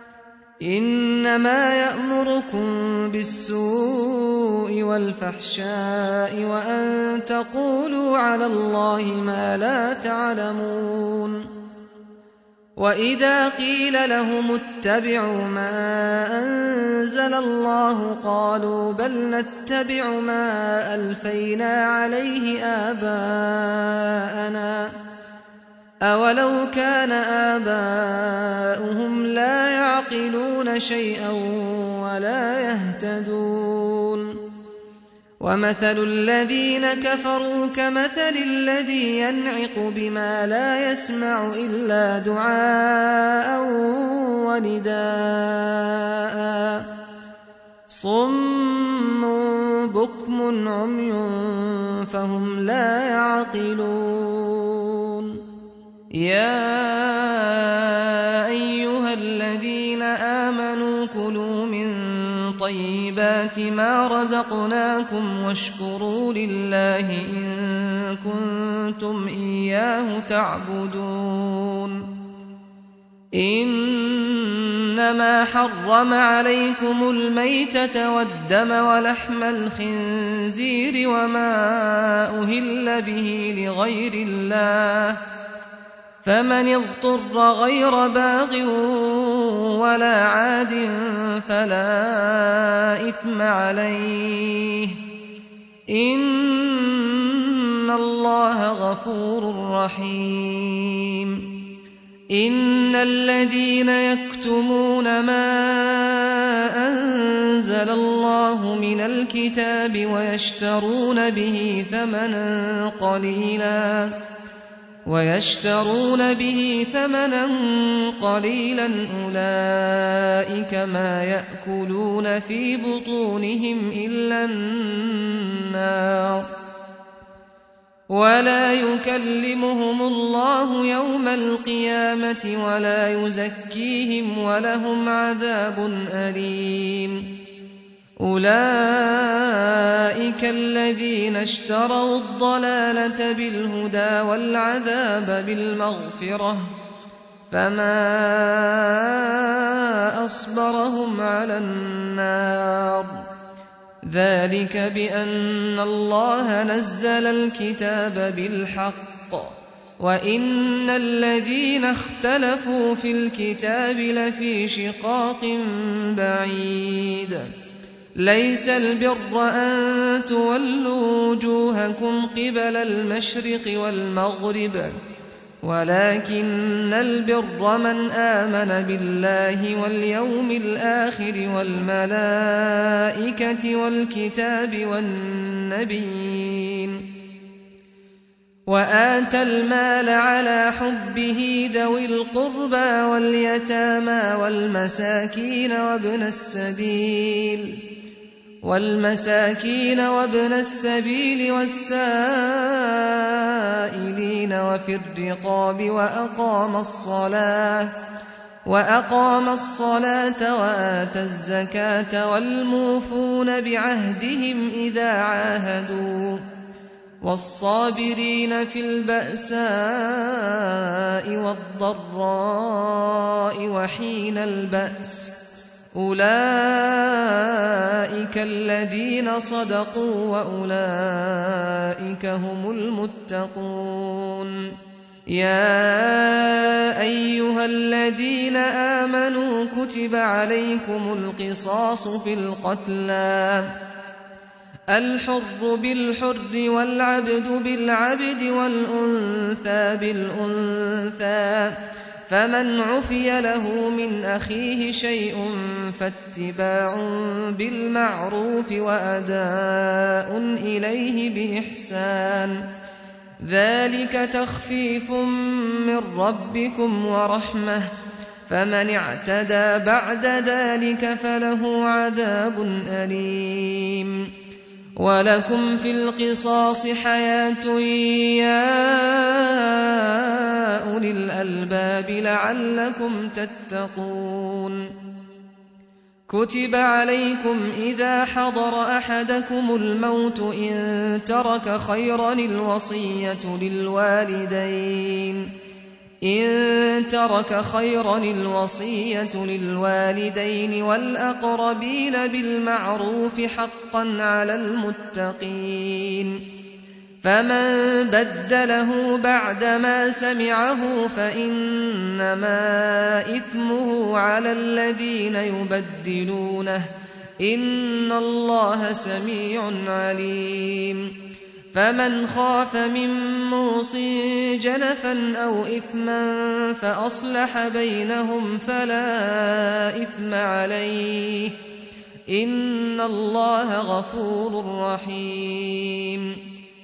إنما يأمركم بالسوء والفحشاء وأن تقولوا على الله ما لا تعلمون وإذا قيل لهم اتبعوا ما أنزل الله قالوا بل نتبع ما ألفينا عليه آباءنا أولو كان آباؤهم لا يعقلون شيئا ولا يهتدون ومثل الذين كفروا كمثل الذي ينعق بما لا يسمع إلا دعاء ونداء صم بكم عمي فهم لا يعقلون يا أيها الذين آمنوا كلوا من طيبات ما رزقناكم واشكروا لله إن كنتم إياه تعبدون إنما حرم عليكم الميتة والدم ولحم الخنزير وما أهل به لغير الله فمن اضطر غير باغ ولا عاد فلا إثم عليه إن الله غفور رحيم إن الذين يكتمون ما أنزل الله من الكتاب ويشترون به ثمنا قليلا ويشترون به ثمنا قليلا أولئك ما يأكلون في بطونهم إلا النار ولا يكلمهم الله يوم القيامة ولا يزكيهم ولهم عذاب أليم أولئك الذين اشتروا الضلالة بالهدى والعذاب بالمغفرة فما أصبرهم على النار ذلك بأن الله نزل الكتاب بالحق وإن الذين اختلفوا في الكتاب لفي شقاق بعيد ليس البر أن تولوا وجوهكم قبل المشرق والمغرب ولكن البر من آمن بالله واليوم الآخر والملائكة والكتاب والنبيين وآتى المال على حبه ذوي القربى واليتامى والمساكين وابن السبيل والمساكين وابن السبيل والسائلين وفي الرقاب وأقام الصلاة وأقام الصلاة وآتى الزكاة والموفون بعهدهم إذا عاهدوا والصابرين في البأساء والضراء وحين البأس أولئك الذين صدقوا وأولئك هم المتقون يا أيها الذين آمنوا كتب عليكم القصاص في القتلى الحر بالحر والعبد بالعبد والأنثى بالأنثى فمن عفي له من أخيه شيء فاتباع بالمعروف وأداء إليه بإحسان ذلك تخفيف من ربكم ورحمة فمن اعتدى بعد ذلك فله عذاب أليم ولكم في القصاص حياة يا أولي الألباب لعلكم تتقون كتب عليكم إذا حضر أحدكم الموت إن ترك خيرا الوصية للوالدين إن ترك خيرا الوصية للوالدين والأقربين بالمعروف حقا على المتقين فمن بدله بعدما سمعه فإنما إثمه على الذين يبدلونه إن الله سميع عليم فمن خاف من موص جنفا أو إثما فأصلح بينهم فلا إثم عليه إن الله غفور رحيم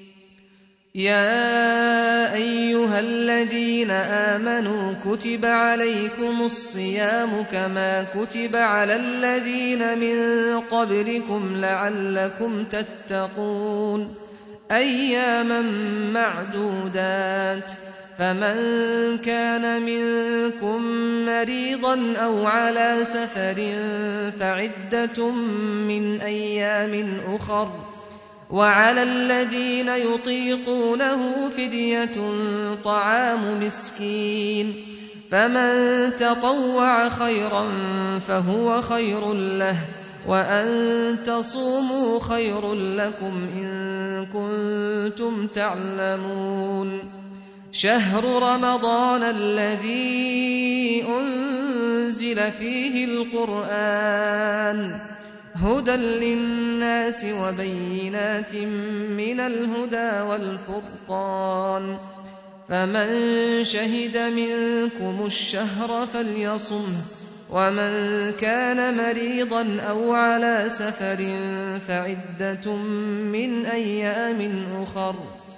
يا أيها الذين آمنوا كتب عليكم الصيام كما كتب على الذين من قبلكم لعلكم تتقون أياما معدودات فمن كان منكم مريضا أو على سفر فعدة من أيام أخر، وعلى الذين يطيقونه فدية طعام مسكين، فمن تطوع خيرا فهو خير له، وأن تصوموا خير لكم إن كنتم تعلمون. شهر رمضان الذي أنزل فيه القرآن هدى للناس وبينات من الهدى والفرقان، فمن شهد منكم الشهر فليصمه، ومن كان مريضا أو على سفر فعدة من أيام أخر،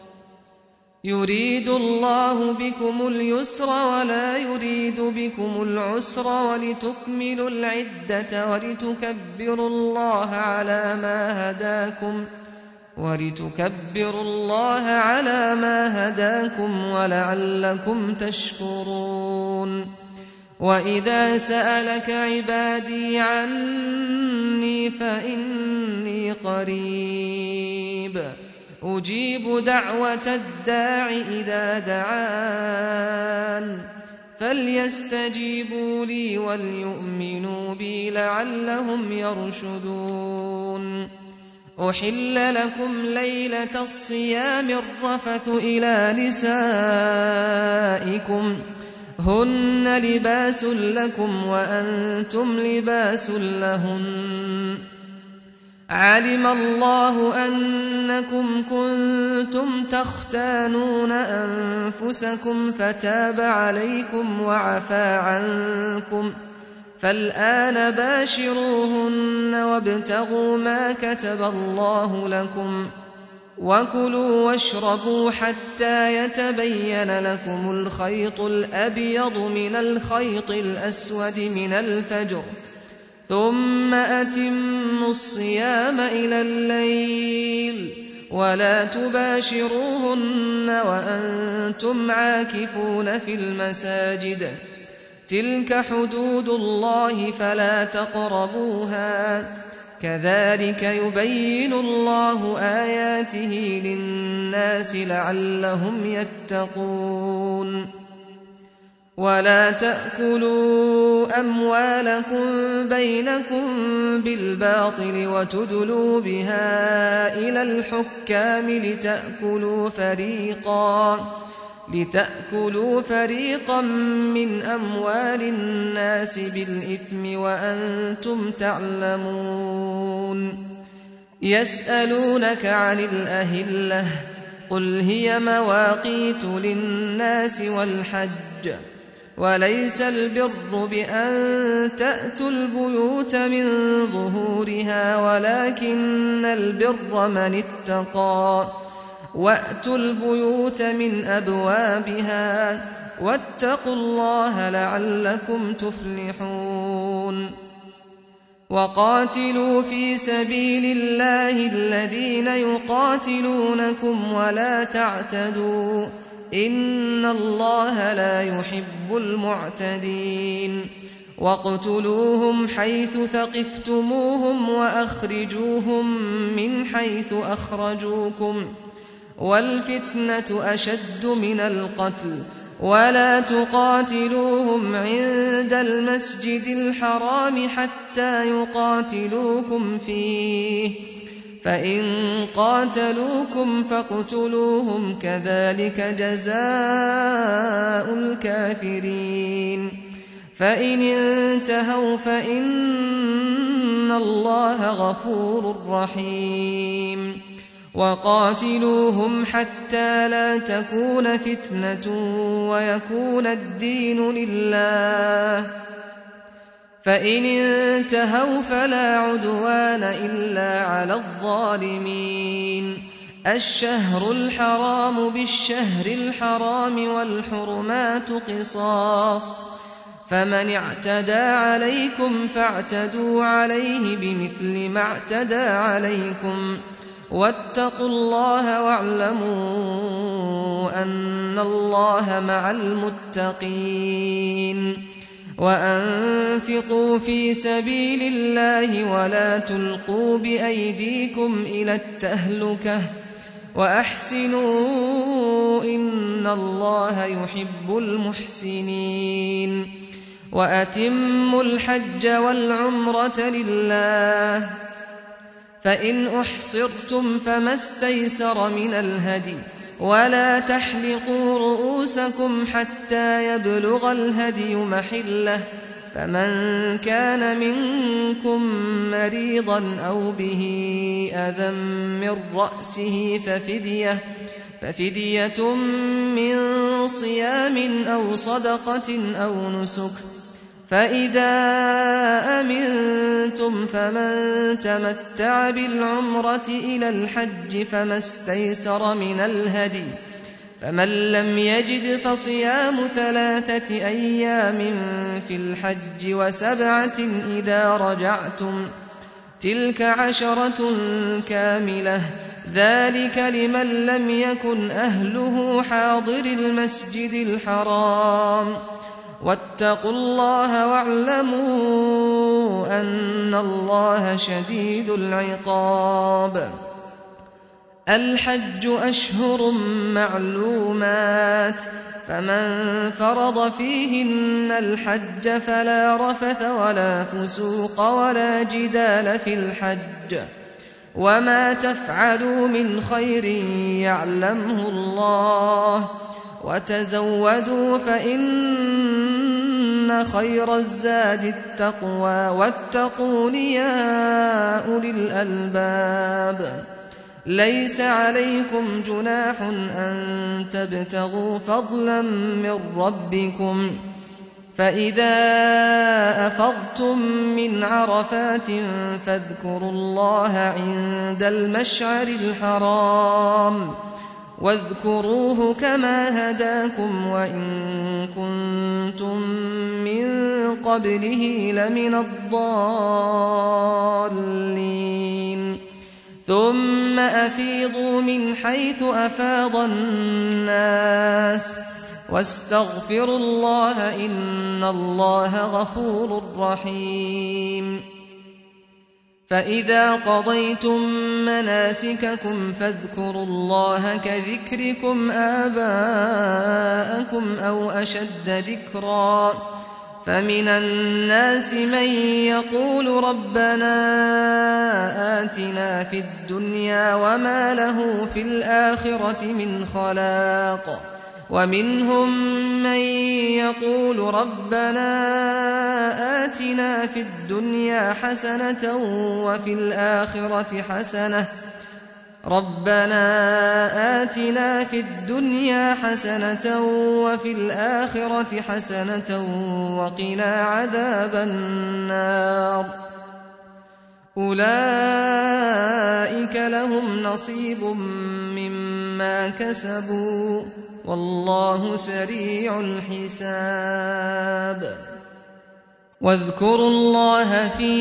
يريد الله بكم اليسر ولا يريد بكم العسر، ولتكملوا العدة ولتكبروا الله على ما هداكم ولتكبروا الله على ما هداكم ولعلكم تشكرون. وإذا سألك عبادي عني فإني قريب أجيب دعوة الداع إذا دعان، فليستجيبوا لي وليؤمنوا بي لعلهم يرشدون. أحل لكم ليلة الصيام الرفث إلى نسائكم هن لباس لكم وأنتم لباس لهن، علم الله أنكم كنتم تختانون أنفسكم فتاب عليكم وعفى عنكم، فالآن باشروهن وابتغوا ما كتب الله لكم، وكلوا واشربوا حتى يتبين لكم الخيط الأبيض من الخيط الأسود من الفجر، ثم أتموا الصيام إلى الليل، ولا تباشروهن وأنتم عاكفون في المساجد، تلك حدود الله فلا تقربوها، كذلك يبين الله آياته للناس لعلهم يتقون. ولا تأكلوا أموالكم بينكم بالباطل وتدلوا بها إلى الحكام لتأكلوا فريقا لتأكلوا فريقا من أموال الناس بالإثم وأنتم تعلمون. يسألونك عن الأهلة قل هي مواقيت للناس والحج، وليس البر بأن تأتوا البيوت من ظهورها ولكن البر من اتقى، وأتوا البيوت من أبوابها واتقوا الله لعلكم تفلحون. وقاتلوا في سبيل الله الذين يقاتلونكم ولا تعتدوا إن الله لا يحب المعتدين. واقتلوهم حيث ثقفتموهم وأخرجوهم من حيث أخرجوكم، والفتنة أشد من القتل، ولا تقاتلوهم عند المسجد الحرام حتى يقاتلوكم فيه، فإن قاتلوكم فاقتلوهم كذلك جزاء الكافرين. فإن انتهوا فإن الله غفور رحيم. وقاتلوهم حتى لا تكون فتنة ويكون الدين لله، فإن انتهوا فلا عدوان إلا على الظالمين. الشهر الحرام بالشهر الحرام والحرمات قصاص، فمن اعتدى عليكم فاعتدوا عليه بمثل ما اعتدى عليكم، واتقوا الله واعلموا أن الله مع المتقين وأنفقوا في سبيل الله ولا تلقوا بأيديكم إلى التهلكة وأحسنوا إن الله يحب المحسنين وأتموا الحج والعمرة لله فإن أحصرتم فما استيسر من الهدي ولا تحلقوا رؤوسكم حتى يبلغ الهدي محله فمن كان منكم مريضا أو به أذى من رأسه ففدية, ففدية من صيام أو صدقة أو نسك فإذا أمنتم فمن تمتع بالعمرة إلى الحج فما استيسر من الهدي فمن لم يجد فصيام ثلاثة أيام في الحج وسبعة إذا رجعتم تلك عشرة كاملة ذلك لمن لم يكن أهله حاضر المسجد الحرام واتقوا الله واعلموا أن الله شديد العقاب الحج أشهر معلومات فمن فرض فيهن الحج فلا رفث ولا فسوق ولا جدال في الحج وما تفعلوا من خير يعلمه الله وتزودوا فإن خير الزاد التقوى واتقون يا أولي الألباب ليس عليكم جناح أن تبتغوا فضلا من ربكم فإذا أفضتم من عرفات فاذكروا الله عند المشعر الحرام واذكروه كما هداكم وإن كنتم من قبله لمن الضالين ثم أفيضوا من حيث أفاض الناس واستغفروا الله إن الله غفور رحيم فإذا قضيتم مناسككم فاذكروا الله كذكركم آباءكم أو أشد ذكرا فمن الناس من يقول ربنا آتنا في الدنيا وما له في الآخرة من خلاق ومنهم من يقول ربنا آتنا في الدنيا حسنة وفي الآخرة حسنة ربنا آتنا في الدنيا حسنة وفي الآخرة حسنة وقنا عذاب النار أولئك لهم نصيب مما كسبوا والله سريع الحساب واذكروا الله في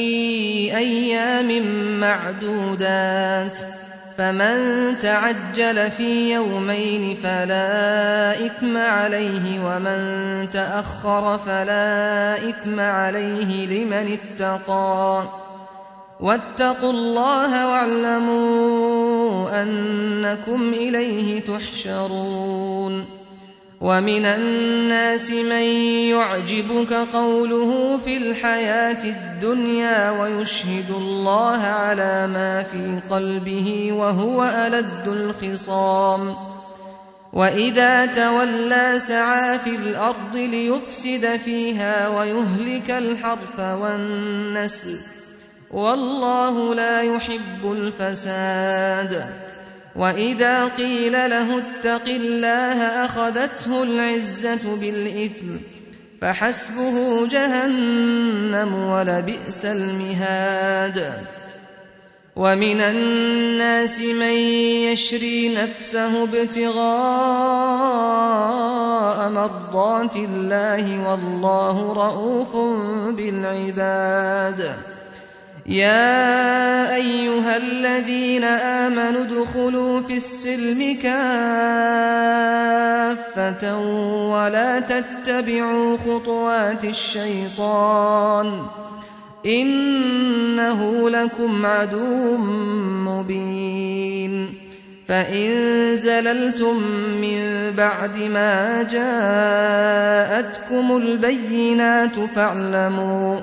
أيام معدودات فمن تعجل في يومين فلا إثم عليه ومن تأخر فلا إثم عليه لمن اتقى واتقوا الله واعلموا أنكم إليه تحشرون ومن الناس من يعجبك قوله في الحياة الدنيا ويشهد الله على ما في قلبه وهو ألد الخصام وإذا تولى سعى في الأرض ليفسد فيها ويهلك الحرث والنسل والله لا يحب الفساد وإذا قيل له اتق الله أخذته العزة بالإثم فحسبه جهنم ولبئس المهاد ومن الناس من يشري نفسه ابتغاء مرضات الله والله رؤوف بالعباد يا أيها الذين آمنوا ادخلوا في السلم كافة ولا تتبعوا خطوات الشيطان إنه لكم عدو مبين فإن زللتم من بعد ما جاءتكم البينات فاعلموا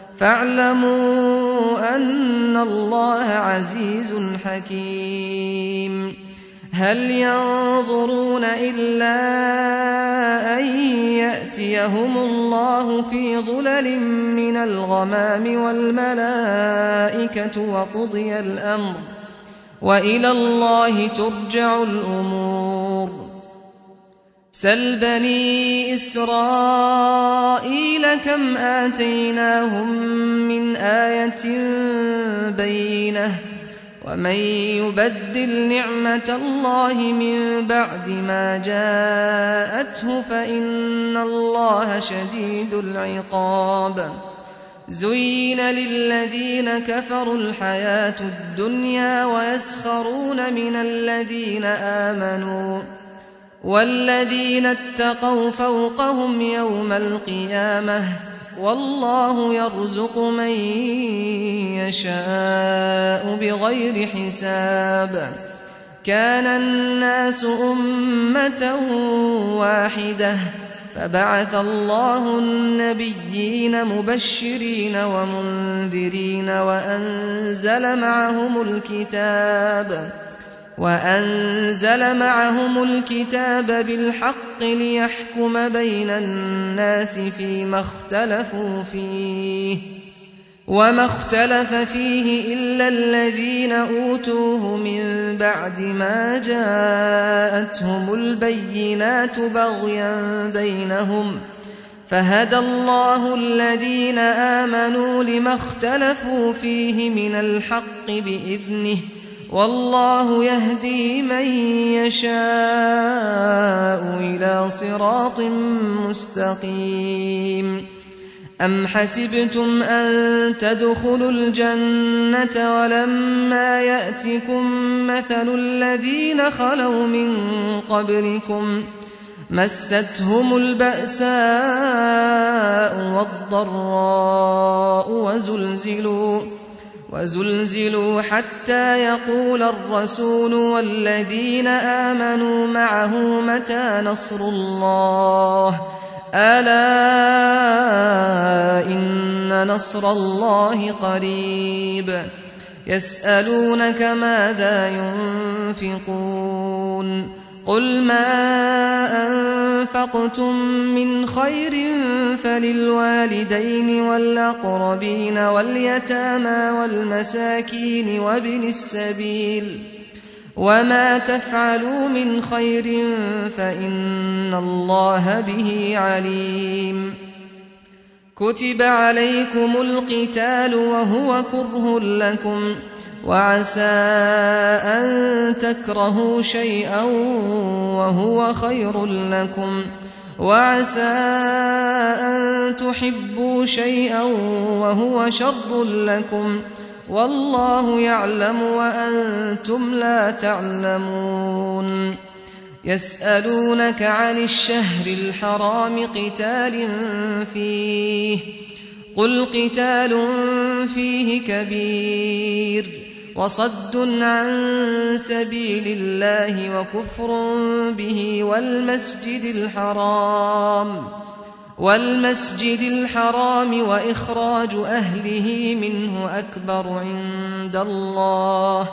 فاعلموا أن الله عزيز حكيم هل ينظرون إلا أن يأتيهم الله في ظلل من الغمام والملائكة وقضي الأمر وإلى الله ترجع الأمور سل بني إسرائيل كم آتيناهم من آية بينة ومن يبدل نعمة الله من بعد ما جاءته فإن الله شديد العقاب زين للذين كفروا الحياة الدنيا ويسخرون من الذين آمنوا والذين اتقوا فوقهم يوم القيامة والله يرزق من يشاء بغير حساب كان الناس أمة واحدة فبعث الله النبيين مبشرين ومنذرين وأنزل معهم الكتاب وأنزل معهم الكتاب بالحق ليحكم بين الناس فيما اختلفوا فيه وما اختلف فيه إلا الذين أوتوه من بعد ما جاءتهم البينات بغيا بينهم فهدى الله الذين آمنوا لما اختلفوا فيه من الحق بإذنه والله يهدي من يشاء إلى صراط مستقيم أم حسبتم أن تدخلوا الجنة ولما يأتكم مثل الذين خلوا من قبلكم مستهم البأساء والضراء وزلزلوا وزلزلوا حتى يقول الرسول والذين آمنوا معه متى نصر الله ألا إن نصر الله قريب يسألونك ماذا ينفقون قل ما أنفقتم من خير فللوالدين والأقربين واليتامى والمساكين وابن السبيل وما تفعلوا من خير فإن الله به عليم كتب عليكم القتال وهو كره لكم وعسى أن تكرهوا شيئا وهو خير لكم وعسى أن تحبوا شيئا وهو شر لكم والله يعلم وأنتم لا تعلمون يسألونك عن الشهر الحرام قتال فيه قل قتال فيه كبير وصد عن سبيل الله وكفر به والمسجد الحرام والمسجد الحرام وإخراج أهله منه أكبر عند الله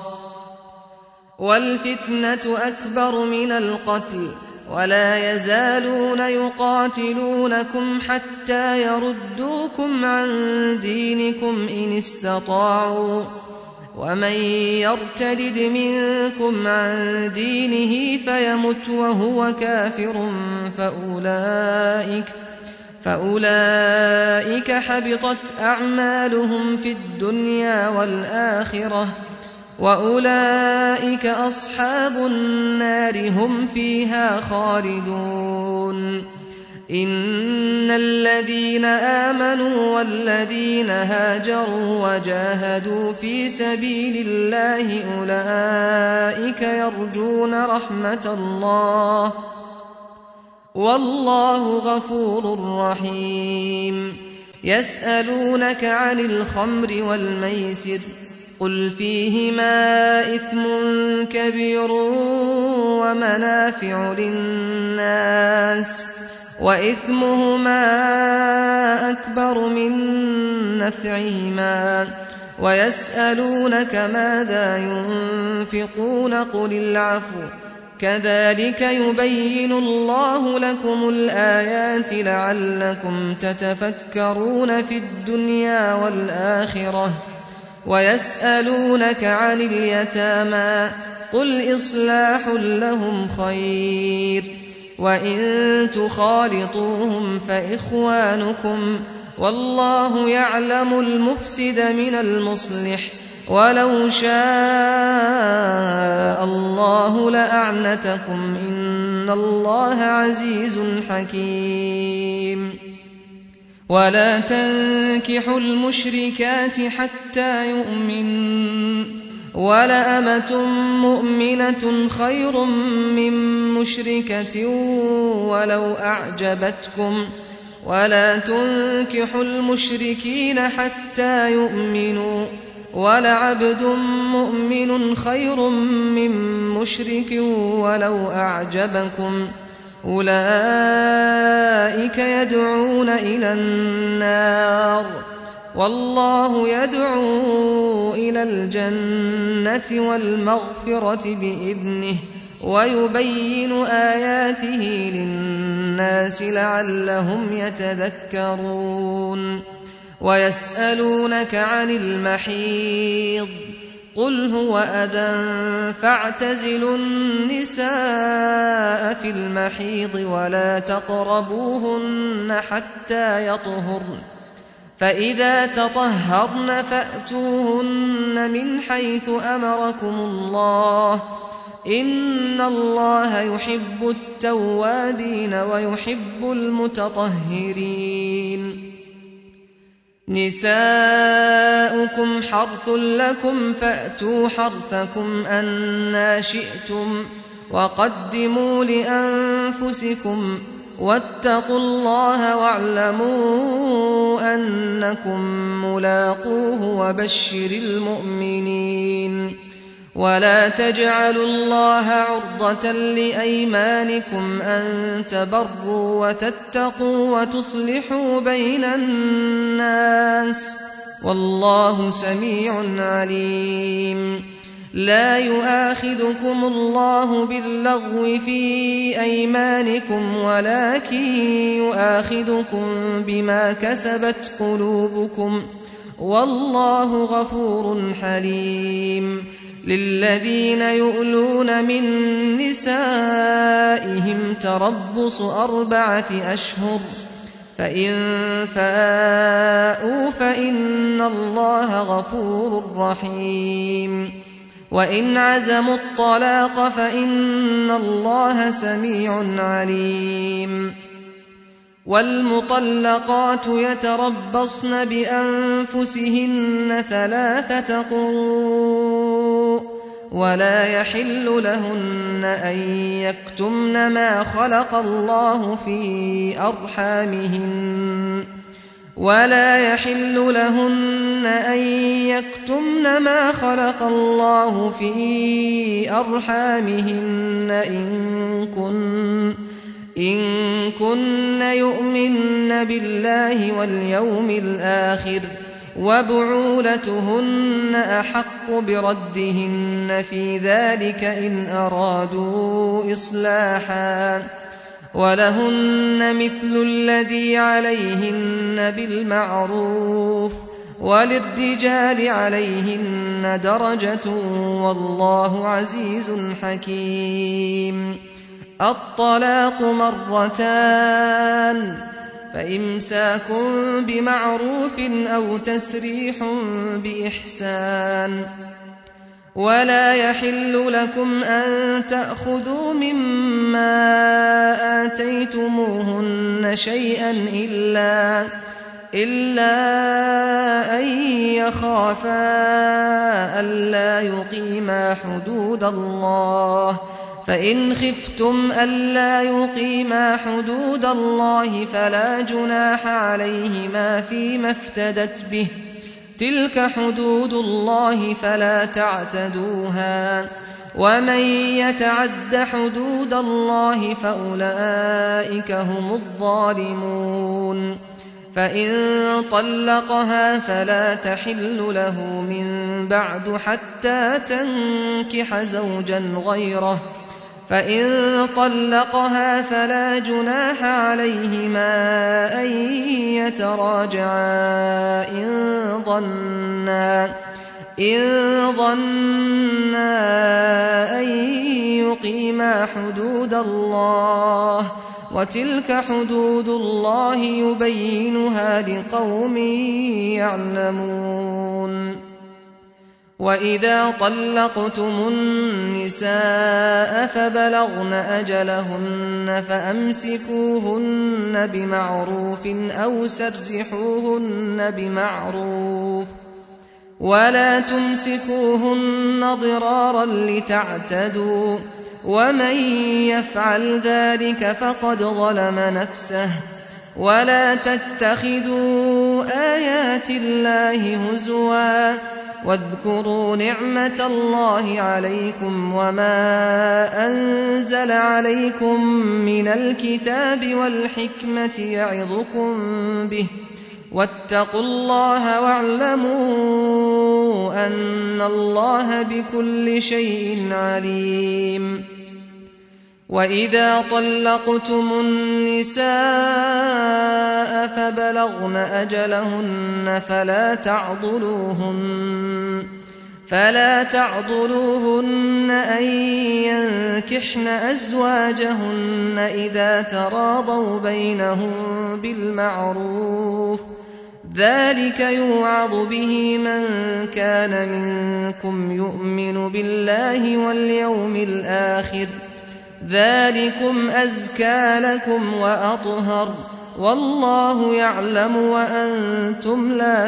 والفتنة أكبر من القتل ولا يزالون يقاتلونكم حتى يردوكم عن دينكم إن استطاعوا ومن يرتد منكم عن دينه فيمت وهو كافر فأولئك فأولئك حبطت أعمالهم في الدنيا والآخرة وأولئك أصحاب النار هم فيها خالدون إن الذين آمنوا والذين هاجروا وجاهدوا في سبيل الله أولئك يرجون رحمة الله والله غفور رحيم. يسألونك عن الخمر والميسر قل فيهما إثم كبير ومنافع للناس وإثمهما أكبر من نفعهما ويسألونك ماذا ينفقون قل العفو كذلك يبين الله لكم الآيات لعلكم تتفكرون في الدنيا والآخرة. ويسألونك عن اليتامى قل إصلاح لهم خير وإن تخالطوهم فإخوانكم والله يعلم المفسد من المصلح ولو شاء الله لأعنتكم إن الله عزيز حكيم. ولا تنكحوا المشركات حتى يؤمنوا ولأمة مؤمنة خير من مشركة ولو أعجبتكم ولا تنكحوا المشركين حتى يؤمنوا ولعبد مؤمن خير من مشرك ولو أعجبكم أولئك يدعون إلى النار والله يدعو إلى الجنة والمغفرة بإذنه ويبين آياته للناس لعلهم يتذكرون. ويسألونك عن المحيض قل هو أذى فاعتزلوا النساء في المحيض ولا تقربوهن حتى يطهرن فإذا تطهرن فأتوهن من حيث أمركم الله إن الله يحب التوابين ويحب المتطهرين. نساؤكم حرث لكم فأتوا حرثكم أنى شئتم وقدموا لأنفسكم واتقوا الله واعلموا أنكم ملاقوه وبشر المؤمنين. ولا تجعلوا الله عرضة لأيمانكم أن تبروا وتتقوا وتصلحوا بين الناس والله سميع عليم. لا يؤاخذكم الله باللغو في أيمانكم ولكن يؤاخذكم بما كسبت قلوبكم والله غفور حليم. للذين يؤلون من نسائهم تربص أربعة أشهر فإن فاءوا فإن الله غفور رحيم. وإن عزموا الطلاق فإن الله سميع عليم. والمطلقات يتربصن بأنفسهن ثلاثة قروء ولا يحل لهن أن يكتمن ما خلق الله في أرحامهن ولا يحل لهن أن يكتمن ما خلق الله في أرحامهن إن كن إن كن يؤمن بالله واليوم الآخر وبعولتهن أحق بردهن في ذلك إن أرادوا إصلاحا ولهن مثل الذي عليهن بالمعروف وللرجال عليهن درجة والله عزيز حكيم. الطلاق مرتان فإمساك بمعروف أو تسريح بإحسان ولا يحل لكم أن تأخذوا مما آتيتموهن شيئا إلا, إلا أن يخافا ألا يقيما حدود الله، فإن خفتم ألا يقيما حدود الله فلا جناح عليهما فيما افتدت به، تلك حدود الله فلا تعتدوها، ومن يتعد حدود الله فأولئك هم الظالمون. فإن طلقها فلا تحل له من بعد حتى تنكح زوجا غيره، فإن طلقها فلا جناح عليهما أن يتراجعا إن ظنا إن ظنا أن يقيما حدود الله، وتلك حدود الله يبينها لقوم يعلمون. وإذا طلقتم النساء فبلغن أجلهن فأمسكوهن بمعروف أو سرحوهن بمعروف، ولا تمسكوهن ضرارا لتعتدوا، ومن يفعل ذلك فقد ظلم نفسه. ولا تتخذوا آيات الله هزوا، واذكروا نعمة الله عليكم وما أنزل عليكم من الكتاب والحكمة يعظكم به، واتقوا الله واعلموا أن الله بكل شيء عليم. وإذا طلقتم النساء فبلغن أجلهن فلا تعضلوهن فلا تعضلوهن أن ينكحن أزواجهن إذا تراضوا بينهم بالمعروف، ذلك يوعظ به من كان منكم يؤمن بالله واليوم الآخر، ذلكم أزكى لكم وأطهر، والله يعلم وأنتم لا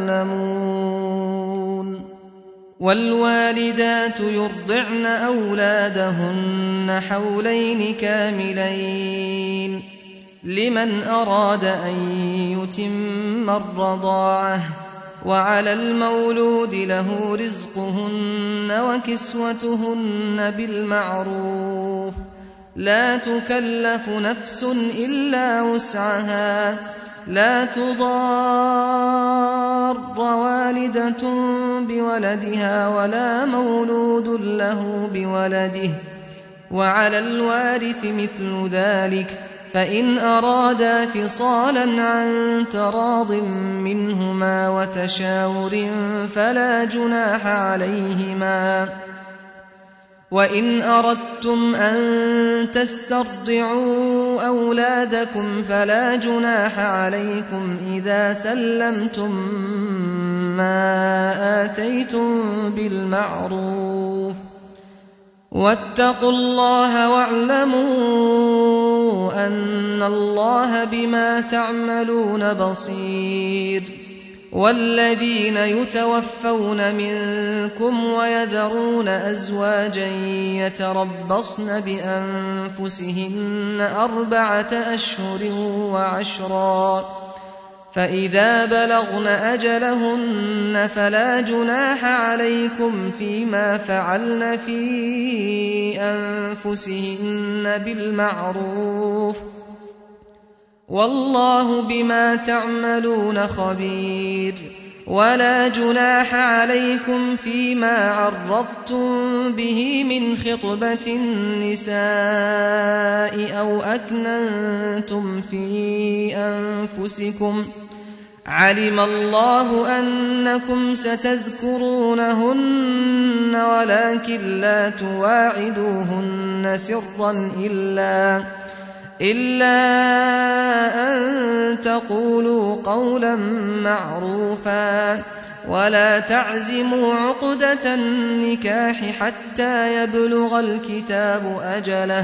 تعلمون. والوالدات يرضعن أولادهن حولين كاملين لمن أراد أن يتم الرضاعة، وعلى المولود له رزقهن وكسوتهن بالمعروف، لا تكلف نفس إلا وسعها، لا تضار والدة بولدها ولا مولود له بولده، وعلى الوارث مثل ذلك، فإن أرادا فصالا عن تراض منهما وتشاور فلا جناح عليهما. وإن أردتم أن تسترضعوا أولادكم فلا جناح عليكم إذا سلمتم ما آتيتم بالمعروف، واتقوا الله واعلموا أن الله بما تعملون بصير. والذين يتوفون منكم ويذرون أزواجا يتربصن بأنفسهن أربعة أشهر وعشرا، فإذا بلغن أجلهن فلا جناح عليكم فيما فعلن في أنفسهن بالمعروف، والله بما تعملون خبير. ولا جناح عليكم فيما عرضتم به من خطبة النساء أو أكننتم في أنفسكم، علم الله أنكم ستذكرونهن ولكن لا تواعدوهن سرا إلا إلا أن تقولوا قولا معروفا، ولا تعزموا عقدة النكاح حتى يبلغ الكتاب أجله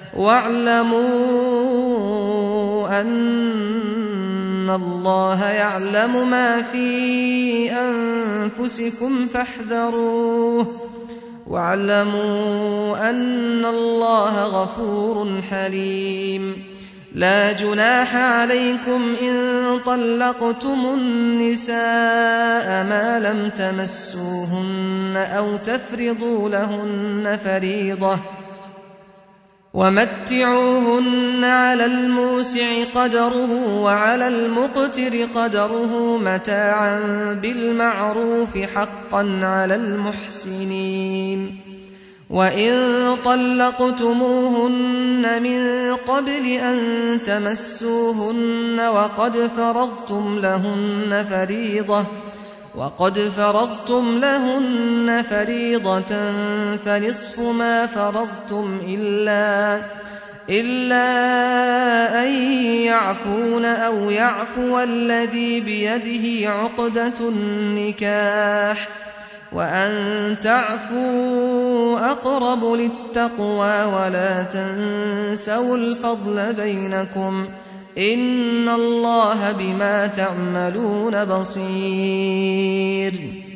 واعلموا أن الله يعلم ما في أنفسكم فاحذروه واعلموا أن الله غفور حليم. لا جناح عليكم إن طلقتم النساء ما لم تمسوهن أو تفرضوا لهن فريضة ومتعوهن على الموسع قدره وعلى المقتر قدره متاعا بالمعروف حقا على المحسنين. وإن طلقتموهن من قبل أن تمسوهن وقد فرضتم لهن فريضة وقد فرضتم لهن فريضة فنصف ما فرضتم إلا إلا أن يعفون أو يعفو الذي بيده عقدة النكاح وأن تعفوا أقرب للتقوى ولا تنسوا الفضل بينكم إن الله بما تعملون بصير.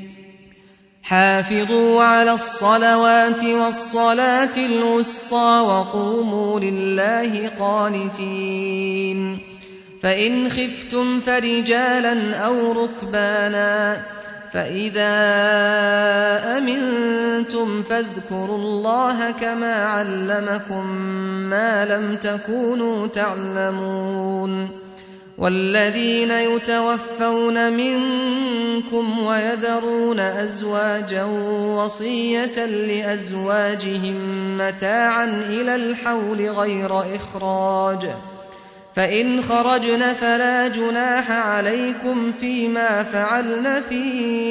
حافظوا على الصلوات والصلاة الوسطى وقوموا لله قانتين. فإن خفتم فرجالا أو ركبانا فإذا أمنتم فاذكروا الله كما علمكم ما لم تكونوا تعلمون. والذين يتوفون منكم ويذرون أزواجا وصية لأزواجهم متاعا إلى الحول غير إخراج فإن خرجن فلا جناح عليكم فيما فعلن في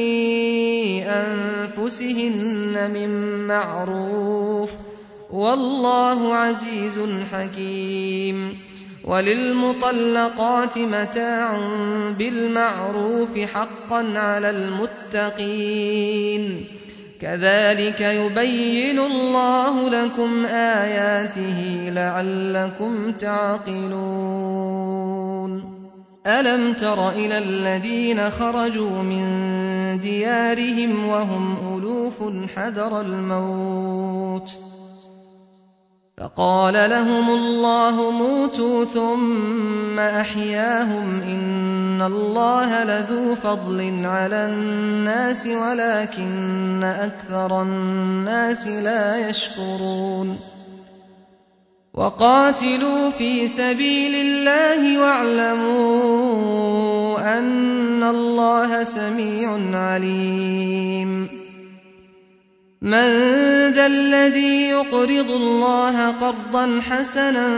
أنفسهن من معروف والله عزيز حكيم. وللمطلقات متاع بالمعروف حقا على المتقين كذلك يبين الله لكم آياته لعلكم تعقلون. ألم تر إلى الذين خرجوا من ديارهم وهم ألوف حذر الموت فقال لهم الله موتوا ثم أحياهم إن الله لذو فضل على الناس ولكن أكثر الناس لا يشكرون. وقاتلوا في سبيل الله واعلموا أن الله سميع عليم. من ذا الذي يقرض الله قرضا حسنا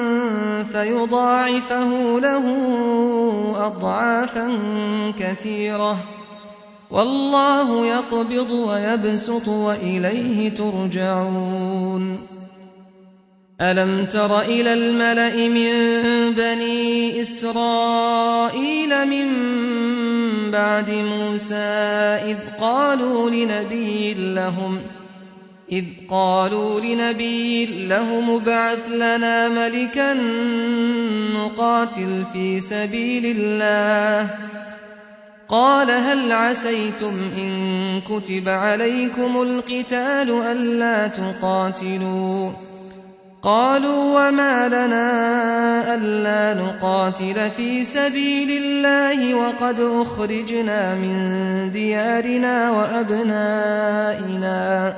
فيضاعفه له أضعافا كثيرة والله يقبض ويبسط وإليه ترجعون. ألم تر إلى الملأ من بني إسرائيل من بعد موسى إذ قالوا لنبي لهم إذ قالوا لنبي لهم ابعث لنا ملكا نقاتل في سبيل الله قال هل عسيتم إن كتب عليكم القتال ألا تقاتلوا قالوا وما لنا ألا نقاتل في سبيل الله وقد أخرجنا من ديارنا وأبنائنا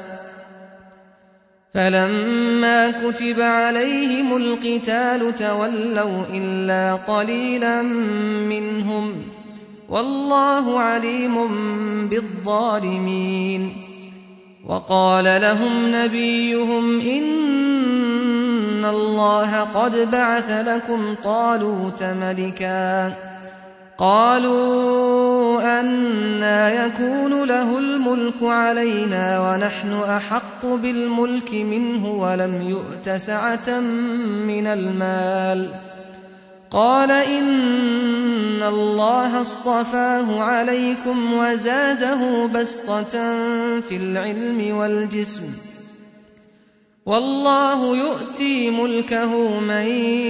فلما كتب عليهم القتال تولوا إلا قليلا منهم والله عليم بالظالمين. وقال لهم نبيهم إن الله قد بعث لكم طالوت ملكا قالوا أنى يكون له الملك علينا ونحن أحق بالملك منه ولم يؤت سعة من المال قال إن الله اصطفاه عليكم وزاده بسطة في العلم والجسم والله يؤتي ملكه من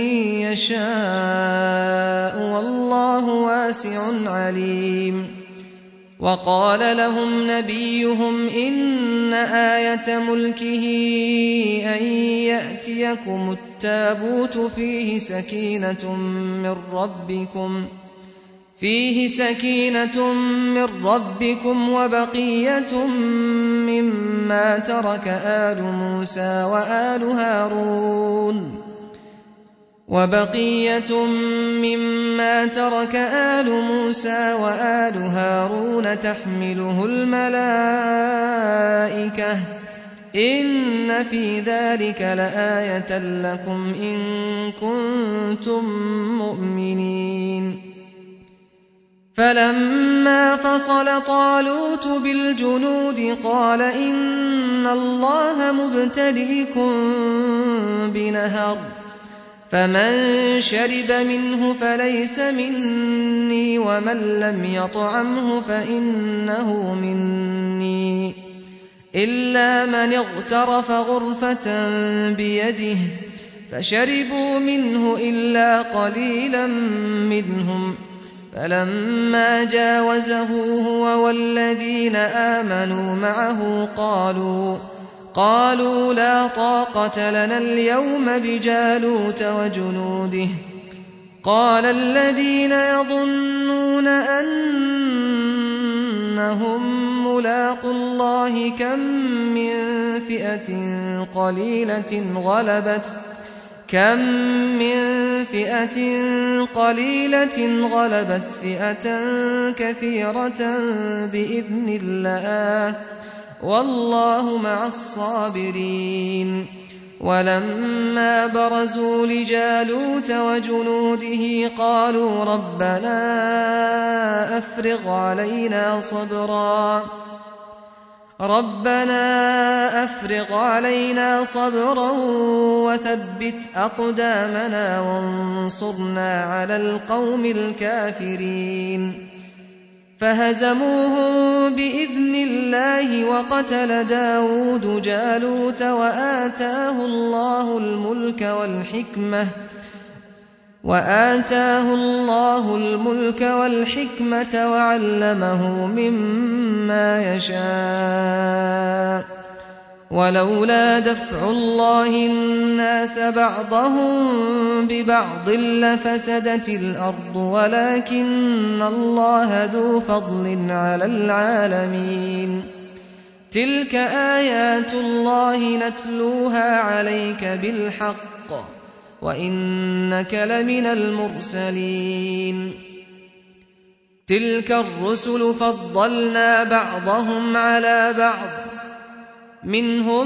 يشاء والله واسع عليم. وقال لهم نبيهم إن آية ملكه أن يأتيكم التابوت فيه سكينة من ربكم فيه سكينة من ربكم وبقية مما ترك آل موسى وآل هارون وبقية مما ترك آل موسى وآل هارون تحمله الملائكة إن في ذلك لآية لكم إن كنتم مؤمنين. فلما فصل طالوت بالجنود قال إن الله مبتليكم بنهر فمن شرب منه فليس مني ومن لم يطعمه فإنه مني إلا من اغترف غرفة بيده فشربوا منه إلا قليلا منهم فلما جاوزه هو والذين آمنوا معه قالوا قالوا لا طاقة لنا اليوم بجالوت وجنوده قال الذين يظنون أنهم ملاقو الله كم من فئة قليلة غلبت كم من فئة قليلة غلبت فئة كثيرة بإذن الله والله مع الصابرين. ولما برزوا لجالوت وجنوده قالوا ربنا أفرغ علينا صبرا ربنا أفرغ علينا صبرا وثبت أقدامنا وانصرنا على القوم الكافرين. فهزموهم بإذن الله وقتل داود جالوت وآتاه الله الملك والحكمة وآتاه الله الملك والحكمة وعلمه مما يشاء ولولا دفع الله الناس بعضهم ببعض لفسدت الأرض ولكن الله ذو فضل على العالمين. تلك آيات الله نتلوها عليك بالحق وإنك لمن المرسلين. تلك الرسل فضلنا بعضهم على بعض منهم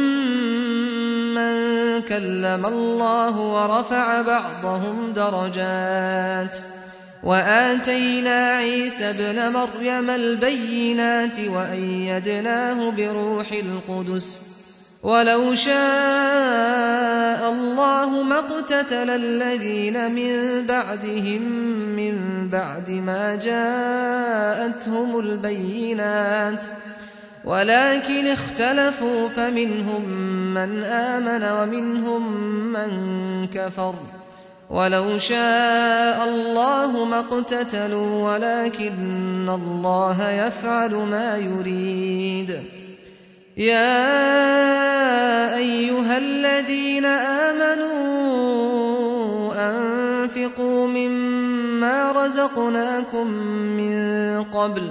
من كلم الله ورفع بعضهم درجات وآتينا عيسى ابن مريم البينات وأيدناه بروح القدس ولو شاء الله ما اقتتل الذين من بعدهم من بعد ما جاءتهم البينات ولكن اختلفوا فمنهم من آمن ومنهم من كفر ولو شاء الله ما اقتتلوا ولكن الله يفعل ما يريد. يا أيها الذين آمنوا أنفقوا مما رزقناكم من قبل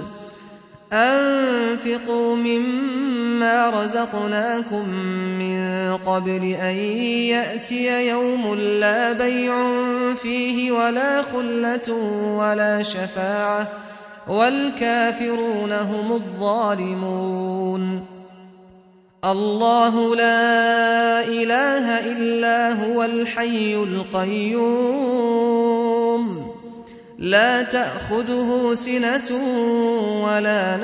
أنفقوا مما رزقناكم من قبل أن يأتي يوم لا بيع فيه ولا خلة ولا شفاعة والكافرون هم الظالمون. الله لا إله إلا هو الحي القيوم لا تأخذه سنة ولا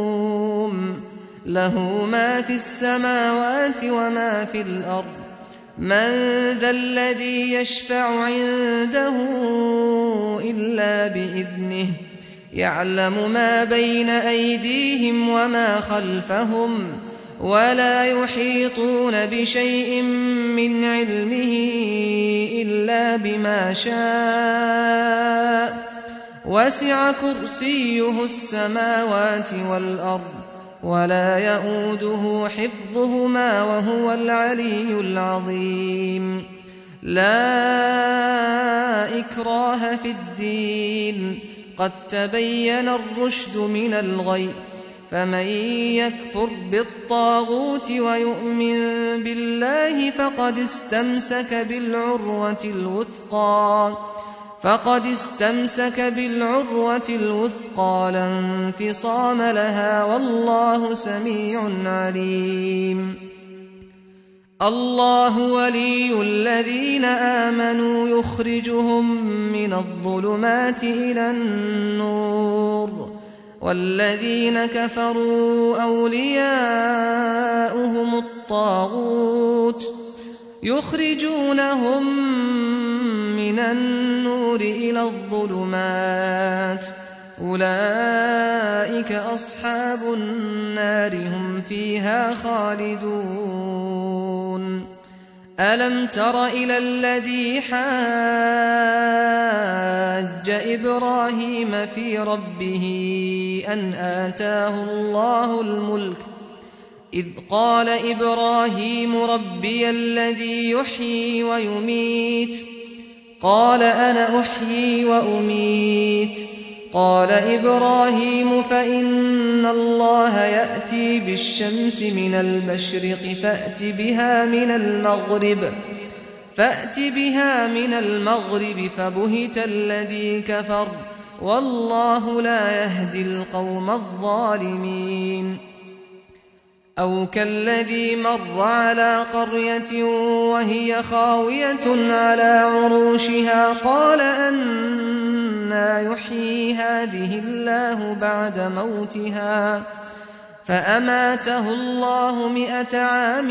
نوم له ما في السماوات وما في الأرض من ذا الذي يشفع عنده إلا بإذنه يعلم ما بين أيديهم وما خلفهم ولا يحيطون بشيء من علمه إلا بما شاء وسع كرسيه السماوات والأرض ولا يئوده حفظهما وهو العلي العظيم لا إكراه في الدين قد تبين الرشد من الغي فمن يكفر بالطاغوت ويؤمن بالله فقد استمسك بالعروة الوثقى فقد استمسك بالعروة الوثقى لا انفصام لها والله سميع عليم الله ولي الذين آمنوا يخرجهم من الظلمات إلى النور والذين كفروا أولياؤهم الطاغوت يخرجونهم من النور إلى الظلمات أولئك أصحاب النار هم فيها خالدون ألم تر إلى الذي حاج إبراهيم في ربه أن آتاه الله الملك إذ قال إبراهيم ربي الذي يحيي ويميت قال أنا أحيي وأميت قال إبراهيم فإن الله يأتي بالشمس من المشرق فأت بها من المغرب فأت بها من المغرب فبهت الذي كفر والله لا يهدي القوم الظالمين أو كالذي مر على قرية وهي خاوية على عروشها قال أنى يحيي هذه الله بعد موتها فأماته الله مئة عام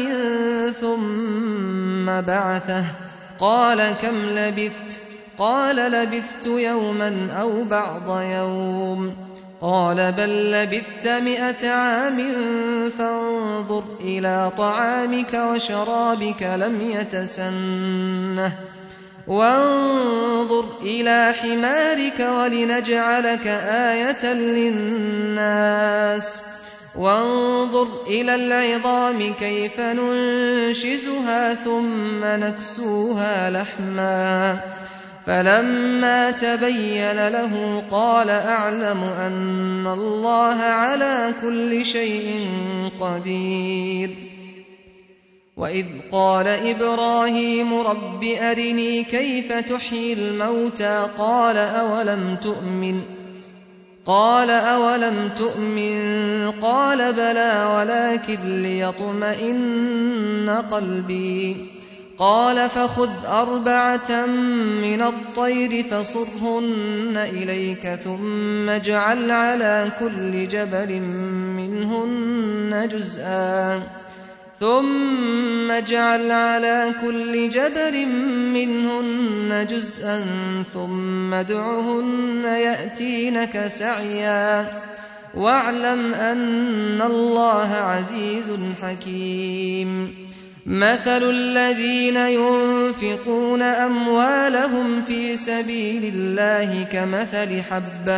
ثم بعثه قال كم لبثت قال لبثت يوما أو بعض يوم قال بل لبثت مئة عام فانظر إلى طعامك وشرابك لم يتسنه وانظر إلى حمارك ولنجعلك آية للناس وانظر إلى العظام كيف ننشزها ثم نكسوها لحما فلما تبين له قال أعلم أن الله على كل شيء قدير وإذ قال إبراهيم رب أرني كيف تحيي الموتى قال أولم تؤمن قال أولم تؤمن قال بلى ولكن ليطمئن قلبي قال فخذ أربعة من الطير فصرهن إليك ثم اجعل على كل جبل منهن جزءا ثم اجعل على كل جبل منهن جزءا ثم ادعهن يأتينك سعيا واعلم أن الله عزيز حكيم مثل الذين ينفقون أموالهم في سبيل الله كمثل حبة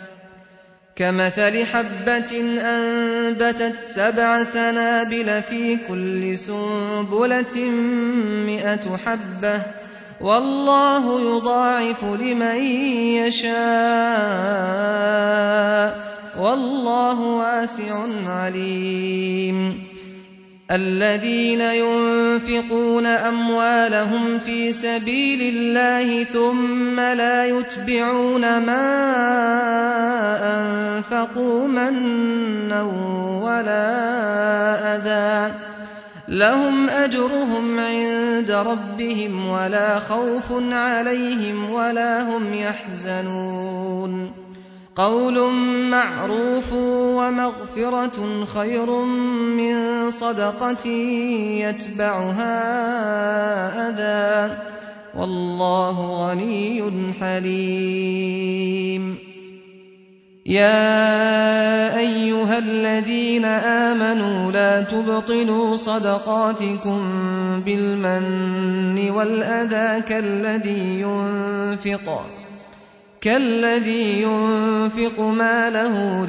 كمثل حبة أنبتت سبع سنابل في كل سنبلة مئة حبة والله يضاعف لمن يشاء والله واسع عليم الذين ينفقون أموالهم في سبيل الله ثم لا يتبعون ما أنفقوا منا ولا أذى لهم أجرهم عند ربهم ولا خوف عليهم ولا هم يحزنون قول معروف ومغفرة خير من صدقة يتبعها غني حليم يا أيها الذين آمنوا لا تبطلوا صدقاتكم بالمن والأذى كالذي ينفق كالذي ينفق ماله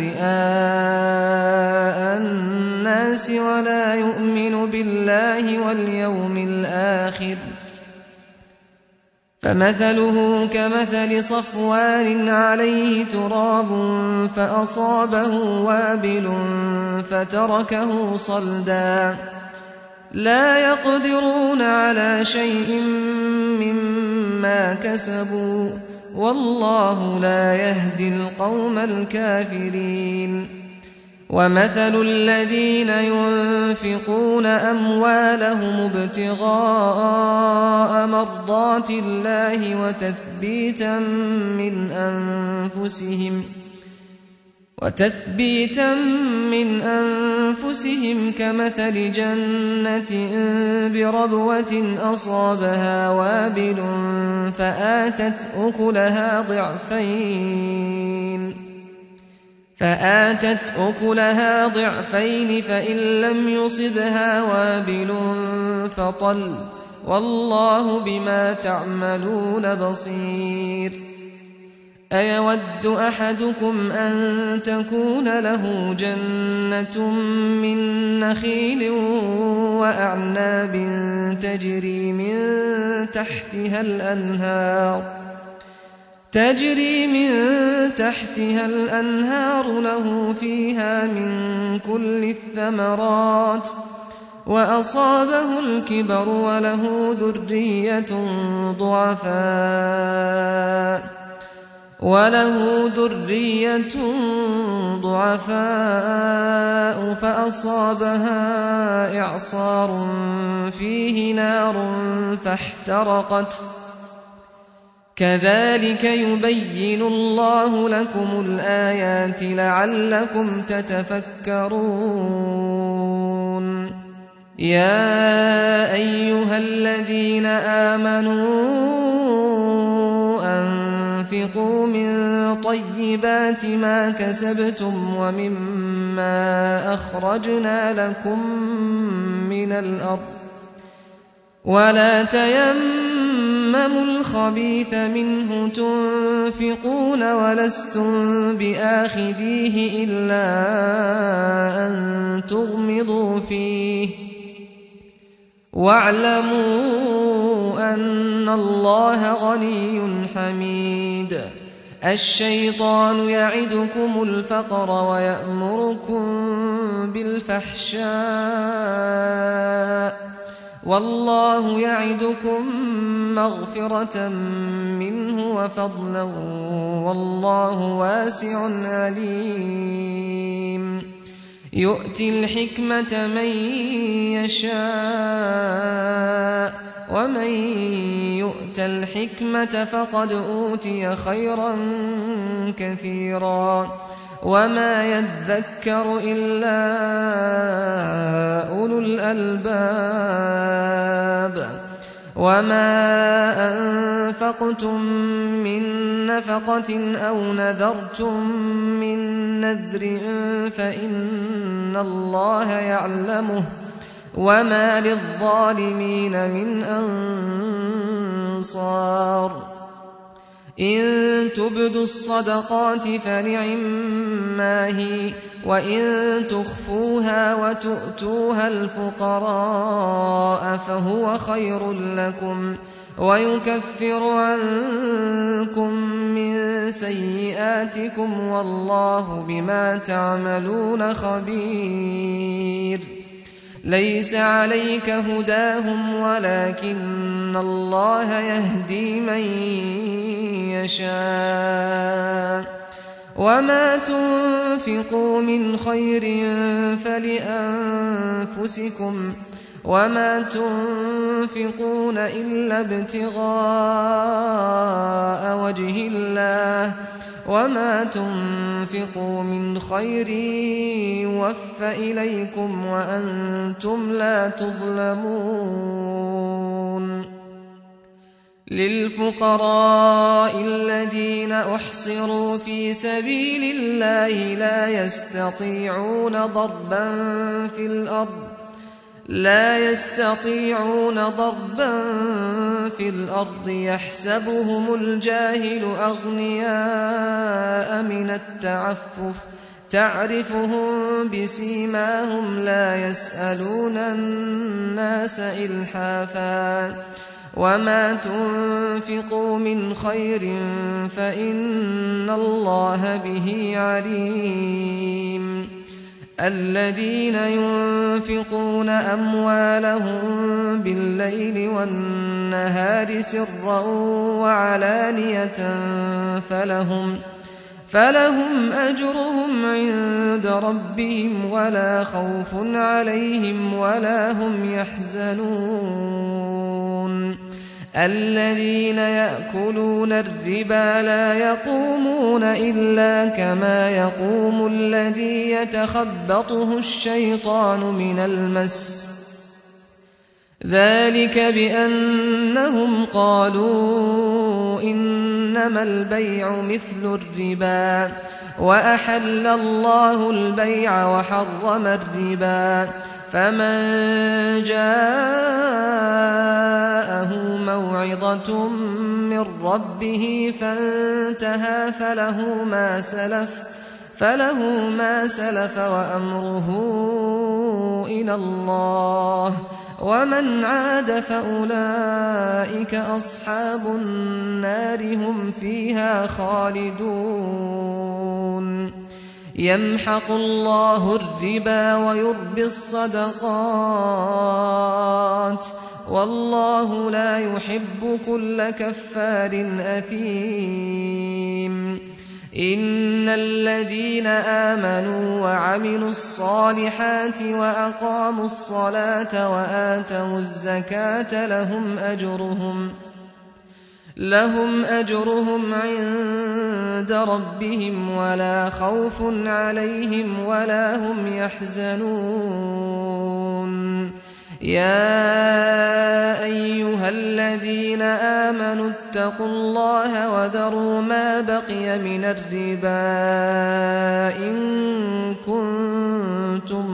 رئاء الناس ولا يؤمن بالله واليوم الآخر فمثله كمثل صفوان عليه تراب فأصابه وابل فتركه صلدا لا يقدرون على شيء مما كسبوا والله لا يهدي القوم الكافرين ومثل الذين ينفقون أموالهم ابتغاء مرضات الله وتثبيتا من أنفسهم وتثبيتا من أنفسهم كمثل جنة بربوة أصابها وابل فآتت أكلها ضعفين فآتت أكلها ضعفين فإن لم يصبها وابل فطل والله بما تعملون بصير أيود أحدكم أن تكون له جنة من نخيل وأعناب تجري من تحتها الأنهار تجري من تحتها الأنهار له فيها من كل الثمرات وأصابه الكبر وله ذرية ضعفاء وله ذرية ضعفاء فأصابها إعصار فيه نار فاحترقت كذلك يبين الله لكم الآيات لعلكم تتفكرون يا أيها الذين آمنوا أنفقوا من طيبات ما كسبتم ومما أخرجنا لكم من الأرض ولا تيمموا الخبيث منه تنفقون ولستم بآخذيه إلا أن تغمضوا فيه واعلموا أن الله غني حميد الشيطان يعدكم الفقر ويأمركم بالفحشاء والله يعدكم مغفرة منه وفضلا والله واسع عليم يؤتي الحكمة من يشاء ومن يؤت الحكمة فقد أوتي خيرا كثيرا وما يذكر إلا أولو الألباب وما أنفقتم من نفقة أو نذرتم من نذر فإن الله يعلمه وما للظالمين من أنصار إن تبدوا الصدقات فنعما هي وإن تخفوها وتؤتوها الفقراء فهو خير لكم ويكفر عنكم من سيئاتكم والله بما تعملون خبير ليس عليك هداهم ولكن الله يهدي من يشاء وما تنفقوا من خير فلأنفسكم وما تنفقون إلا ابتغاء وجه الله وما تنفقوا من خير يوفى إليكم وأنتم لا تظلمون للفقراء الذين أحصروا في سبيل الله لا يستطيعون ضربا في الأرض لا يستطيعون ضربا في الأرض يحسبهم الجاهل أغنياء من التعفف تعرفهم بسيماهم لا يسألون الناس إلحافا وما تنفقوا من خير فإن الله به عليم الذين ينفقون أموالهم بالليل والنهار سرا وعلانية فلهم فلهم أجرهم عند ربهم ولا خوف عليهم ولا هم يحزنون الذين يأكلون الربا لا يقومون إلا كما يقوم الذي يتخبطه الشيطان من المس ذلك بأنهم قالوا إنما البيع مثل الربا وأحل الله البيع وحرم الربا فمن جاءه موعظة من ربه فانتهى فله ما سلف فله ما سلف وأمره إلى الله ومن عاد فأولئك أصحاب النار هم فيها خالدون يمحق الله الربا ويربي الصدقات والله لا يحب كل كفار أثيم إن الذين آمنوا وعملوا الصالحات وأقاموا الصلاة وآتوا الزكاة لهم أجرهم لهم أجرهم عند ربهم ولا خوف عليهم ولا هم يحزنون يا أيها الذين آمنوا اتقوا الله وذروا ما بقي من الربا إن كنتم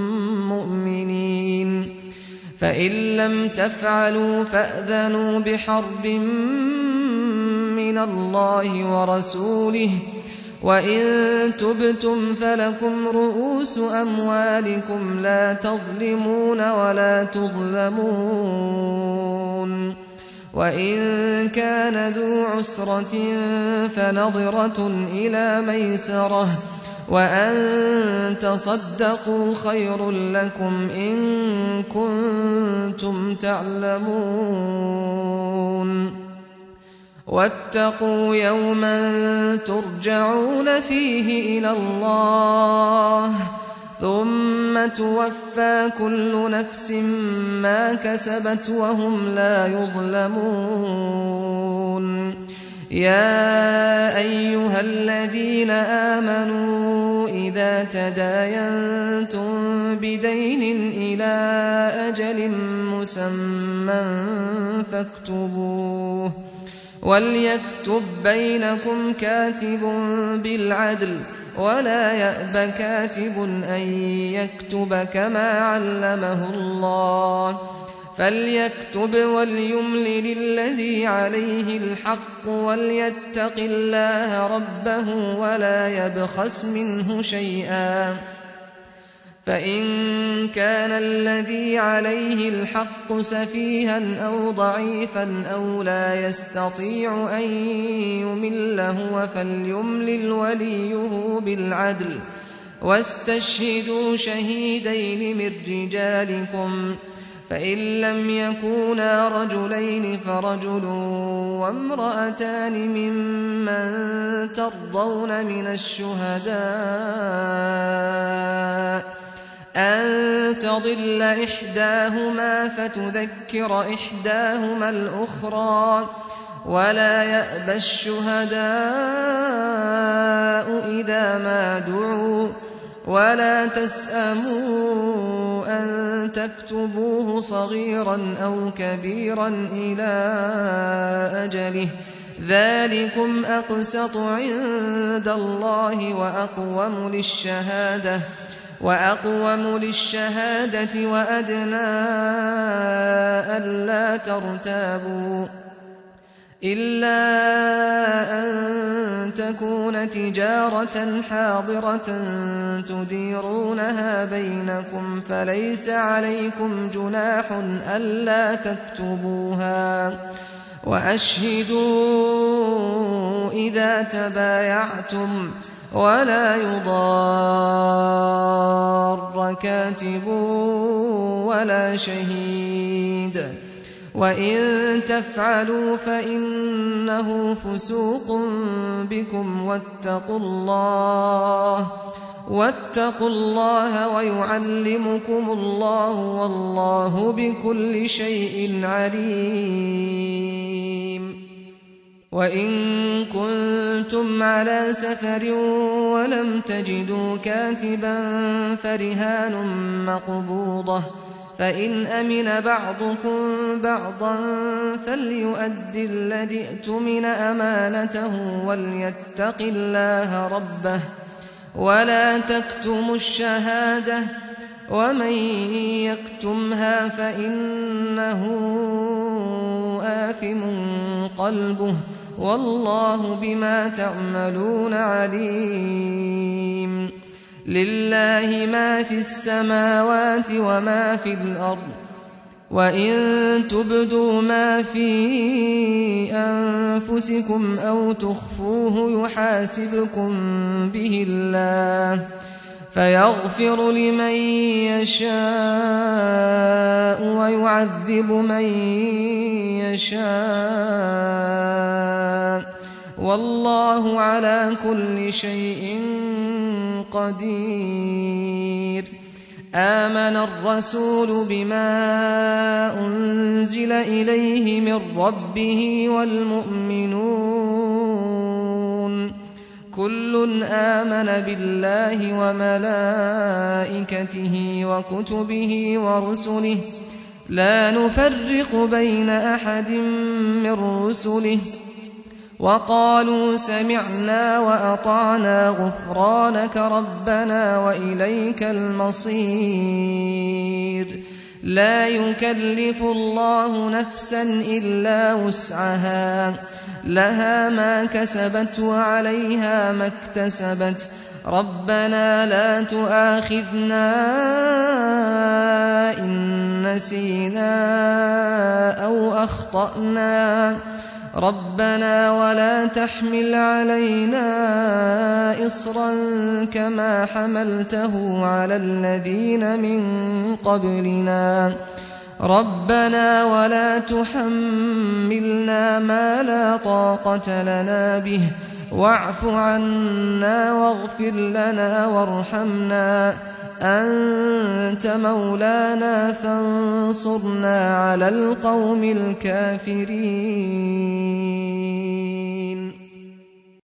مؤمنين فإن لم تفعلوا فأذنوا بحرب من الله ورسوله وإن تبتم فلكم رؤوس أموالكم لا تظلمون ولا تظلمون وإن كان ذو عسرة فنظرة إلى ميسرة وأن تصدقوا خير لكم إن كنتم تعلمون واتقوا يوما ترجعون فيه إلى الله ثم توفى كل نفس ما كسبت وهم لا يظلمون يا أيها الذين آمنوا إذا تداينتم بدين إلى أجل مسمى فاكتبوه وليكتب بينكم كاتب بالعدل ولا يأب كاتب أن يكتب كما علمه الله فليكتب وليملل الذي عليه الحق وليتق الله ربه ولا يبخس منه شيئا فإن كان الذي عليه الحق سفيها أو ضعيفا أو لا يستطيع أن يمل هو فليملل وليه بالعدل واستشهدوا شهيدين من رجالكم فإن لم يكونا رجلين فرجل وامرأتان ممن ترضون من الشهداء أن تضل إحداهما فتذكر إحداهما الأخرى ولا يأبى الشهداء إذا ما دعوا ولا تسأموا أن تكتبوه صغيرا أو كبيرا إلى أجله ذلكم أقسط عند الله وأقوم للشهادة وأقوم للشهادة وأدنى ألا ترتابوا إلا أن تكون تجارة حاضرة تديرونها بينكم فليس عليكم جناح ألا تكتبوها وأشهدوا إذا تبايعتم ولا يضار كاتب ولا شهيد وإن تفعلوا فإنه فسوق بكم واتقوا الله واتقوا الله ويعلمكم الله والله بكل شيء عليم. وإن كنتم على سفر ولم تجدوا كاتبا فرهان مقبوضة فإن أمن بعضكم بعضا فليؤدي الذي اؤتمن أمانته وليتق الله ربه ولا تكتموا الشهادة ومن يكتمها فإنه آثم قلبه والله بما تعملون عليم. لله ما في السماوات وما في الأرض وإن تبدوا ما في أنفسكم أو تخفوه يحاسبكم به الله فيغفر لمن يشاء ويعذب من يشاء والله على كل شيء قدير. آمن الرسول بما أنزل إليه من ربه والمؤمنون كل آمن بالله وملائكته وكتبه ورسله لا نفرق بين أحد من رسله وقالوا سمعنا وأطعنا غفرانك ربنا وإليك المصير. لا يكلف الله نفسا إلا وسعها لها ما كسبت وعليها ما اكتسبت ربنا لا تؤاخذنا إن نسينا أو أخطأنا ربنا ولا تحمل علينا إصرا كما حملته على الذين من قبلنا ربنا ولا تحملنا ما لا طاقة لنا به واعف عنا واغفر لنا وارحمنا أنت مولانا فانصرنا على القوم الكافرين.